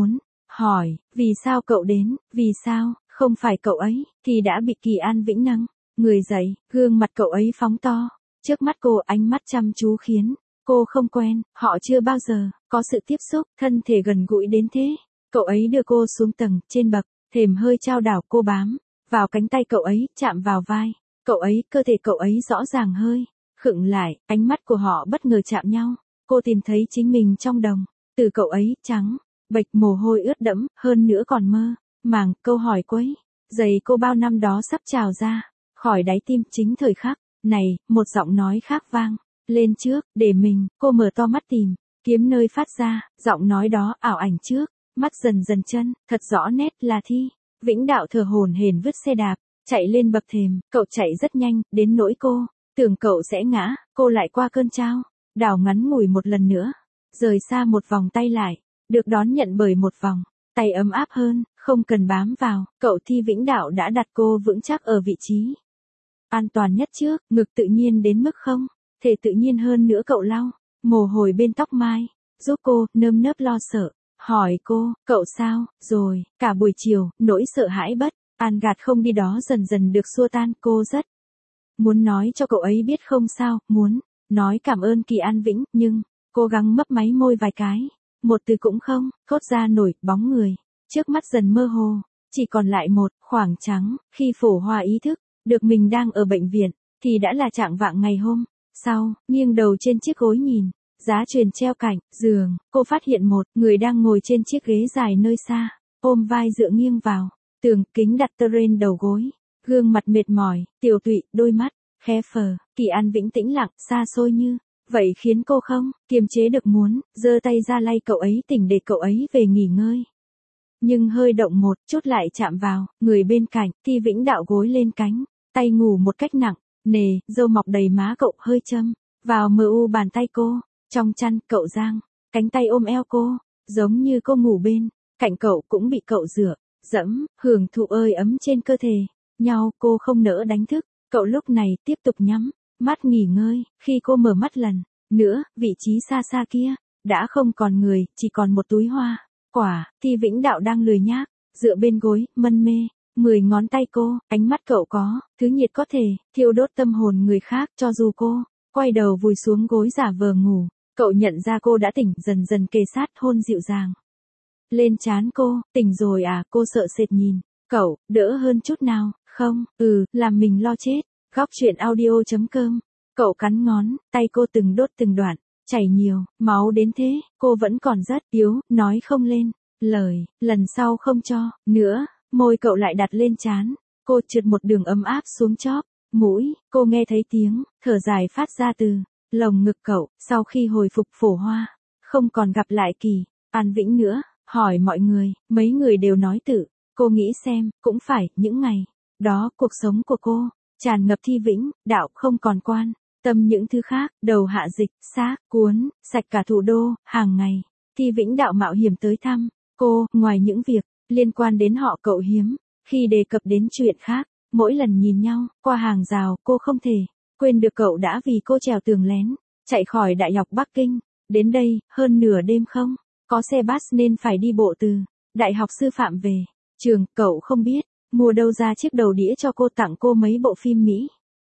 hỏi, vì sao cậu đến, vì sao, không phải cậu ấy, thì đã bị Kỳ An Vĩnh nâng người dậy, gương mặt cậu ấy phóng to. Trước mắt cô ánh mắt chăm chú khiến cô không quen, họ chưa bao giờ có sự tiếp xúc, thân thể gần gũi đến thế. Cậu ấy đưa cô xuống tầng, trên bậc thềm hơi chao đảo, cô bám vào cánh tay cậu ấy, chạm vào vai cậu ấy, cơ thể cậu ấy rõ ràng hơi khựng lại, ánh mắt của họ bất ngờ chạm nhau. Cô tìm thấy chính mình trong đồng từ cậu ấy, trắng bệch, mồ hôi ướt đẫm, hơn nữa còn mơ màng. Câu hỏi quấy dày cô bao năm đó sắp trào ra khỏi đáy tim. Chính thời khắc này, một giọng nói khác vang lên trước, để mình. Cô mở to mắt tìm kiếm nơi phát ra giọng nói đó, ảo ảnh trước mắt dần dần chân thật rõ nét là Thi Vĩnh Đạo thở hổn hển vứt xe đạp, chạy lên bậc thềm. Cậu chạy rất nhanh, đến nỗi cô tưởng cậu sẽ ngã. Cô lại qua cơn trao đảo ngắn ngủi một lần nữa, rời xa một vòng tay lại, được đón nhận bởi một vòng tay ấm áp hơn, không cần bám vào. Cậu Thi Vĩnh Đạo đã đặt cô vững chắc ở vị trí an toàn nhất trước, ngực tự nhiên đến mức không thể tự nhiên hơn nữa. Cậu lau mồ hôi bên tóc mai, giúp cô, nơm nớp lo sợ, hỏi cô, cậu sao rồi? Cả buổi chiều, nỗi sợ hãi bất an gạt không đi đó dần dần được xua tan. Cô rất muốn nói cho cậu ấy biết không sao, muốn nói cảm ơn Kỳ An Vĩnh, nhưng cố gắng mấp máy môi vài cái, một từ cũng không thốt ra nổi. Bóng người trước mắt dần mơ hồ, chỉ còn lại một khoảng trắng. Khi Phổ Hoa ý thức được mình đang ở bệnh viện, thì đã là chạng vạng ngày hôm sau. Nghiêng đầu trên chiếc gối nhìn giá truyền treo cạnh giường, cô phát hiện một người đang ngồi trên chiếc ghế dài nơi xa, ôm vai dựa nghiêng vào tường, kính đặt trên đầu gối, gương mặt mệt mỏi, tiều tụy, đôi mắt khẽ phờ. Kỳ An Vĩnh tĩnh lặng, xa xôi như vậy khiến cô không kiềm chế được muốn giơ tay ra lay cậu ấy tỉnh, để cậu ấy về nghỉ ngơi. Nhưng hơi động một chút lại chạm vào người bên cạnh. Thi Vĩnh Đạo gối lên cánh tay ngủ một cách nặng nề, râu mọc đầy má cậu hơi châm vào mờ u bàn tay cô. Trong chăn, cậu giang cánh tay ôm eo cô, giống như cô ngủ bên cạnh cậu cũng bị cậu rửa dẫm, hưởng thụ ơi ấm trên cơ thể nhau. Cô không nỡ đánh thức cậu lúc này, tiếp tục nhắm mắt nghỉ ngơi. Khi cô mở mắt lần nữa, vị trí xa xa kia đã không còn người, chỉ còn một túi hoa quả. Thi Vĩnh Đạo đang lười nhác dựa bên gối, mân mê 10 ngón tay cô. Ánh mắt cậu có thứ nhiệt có thể thiêu đốt tâm hồn người khác. Cho dù cô quay đầu vùi xuống gối giả vờ ngủ, cậu nhận ra cô đã tỉnh, dần dần kề sát, hôn dịu dàng lên trán cô. Tỉnh rồi à? Cô sợ sệt nhìn cậu, đỡ hơn chút nào không? Làm mình lo chết. Góc truyện audio.com. Cậu cắn ngón tay cô, từng đốt từng đoạn chảy nhiều máu đến thế. Cô vẫn còn rất yếu, nói không lên lời. Lần sau không cho nữa. Môi cậu lại đặt lên trán cô, trượt một đường ấm áp xuống chóp mũi. Cô nghe thấy tiếng thở dài phát ra từ lồng ngực cậu. Sau khi hồi phục, Phổ Hoa không còn gặp lại Kỳ An Vĩnh nữa. Hỏi mọi người, mấy người đều nói tự. Cô nghĩ xem, cũng phải, những ngày đó cuộc sống của cô tràn ngập Thi Vĩnh Đạo, không còn quan tâm những thứ khác. Đầu hạ dịch xác cuốn sạch cả thủ đô. Hàng ngày Thi Vĩnh Đạo mạo hiểm tới thăm cô. Ngoài những việc liên quan đến họ, cậu hiếm khi đề cập đến chuyện khác. Mỗi lần nhìn nhau qua hàng rào, cô không thể quên được cậu đã vì cô trèo tường lén chạy khỏi Đại học Bắc Kinh đến đây. Hơn nửa đêm không có xe bus nên phải đi bộ từ Đại học Sư phạm về trường. Cậu không biết mua đâu ra chiếc đầu đĩa cho cô, tặng cô mấy bộ phim Mỹ.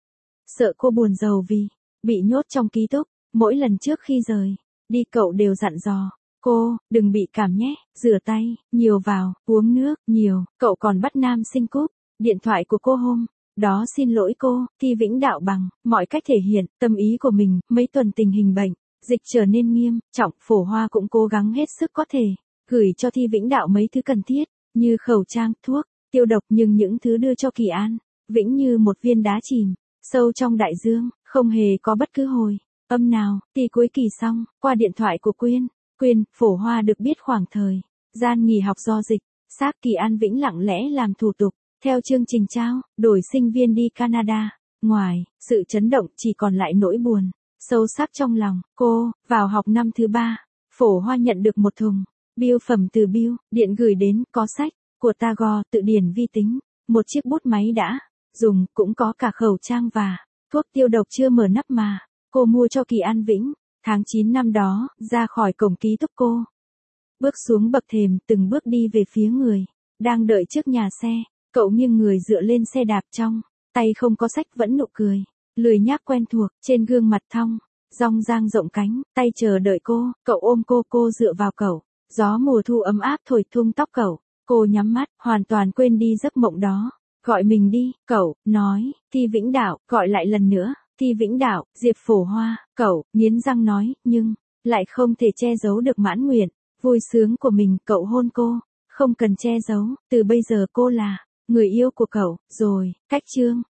Sợ cô buồn rầu vì bị nhốt trong ký túc. Mỗi lần trước khi rời đi, cậu đều dặn dò cô, đừng bị cảm nhé, rửa tay nhiều vào, uống nước nhiều. Cậu còn bắt nam sinh cúp điện thoại của cô hôm đó xin lỗi cô. Thi Vĩnh Đạo bằng mọi cách thể hiện tâm ý của mình. Mấy tuần tình hình bệnh dịch trở nên nghiêm trọng, Phổ Hoa cũng cố gắng hết sức có thể gửi cho Thi Vĩnh Đạo mấy thứ cần thiết như khẩu trang, thuốc tiêu độc. Nhưng những thứ đưa cho Kỳ An Vĩnh như một viên đá chìm sâu trong đại dương, không hề có bất cứ hồi âm nào. Thì cuối kỳ xong, qua điện thoại của Quyên, Phổ Hoa được biết khoảng thời gian nghỉ học do dịch xác, Kỳ An Vĩnh lặng lẽ làm thủ tục theo chương trình trao đổi sinh viên đi Canada. Ngoài sự chấn động, chỉ còn lại nỗi buồn sâu sắc trong lòng cô. Vào học năm thứ 3, Phổ Hoa nhận được một thùng bưu phẩm từ bưu điện gửi đến, có sách của Tagore, tự điển vi tính, một chiếc bút máy đã dùng, cũng có cả khẩu trang và thuốc tiêu độc chưa mở nắp mà cô mua cho Kỳ An Vĩnh tháng 9 năm đó. Ra khỏi cổng ký túc, cô Bước xuống bậc thềm, từng bước đi về phía người đang đợi trước nhà xe. Cậu nghiêng người dựa lên xe đạp, trong tay không có sách, vẫn nụ cười lười nhác quen thuộc, trên gương mặt thong dong dang rộng cánh tay chờ đợi cô. Cậu ôm cô dựa vào cậu. Gió mùa thu ấm áp thổi tung tóc cậu. Cô nhắm mắt, hoàn toàn quên đi giấc mộng đó. Gọi mình đi, cậu nói. Thi Vĩnh Đạo. Gọi lại lần nữa. Thi Vĩnh Đạo. Diệp Phổ Hoa. Cậu nghiến răng nói, nhưng lại không thể che giấu được mãn nguyện vui sướng của mình. Cậu hôn cô. Không cần che giấu, từ bây giờ cô là người yêu của cậu rồi. Cách chương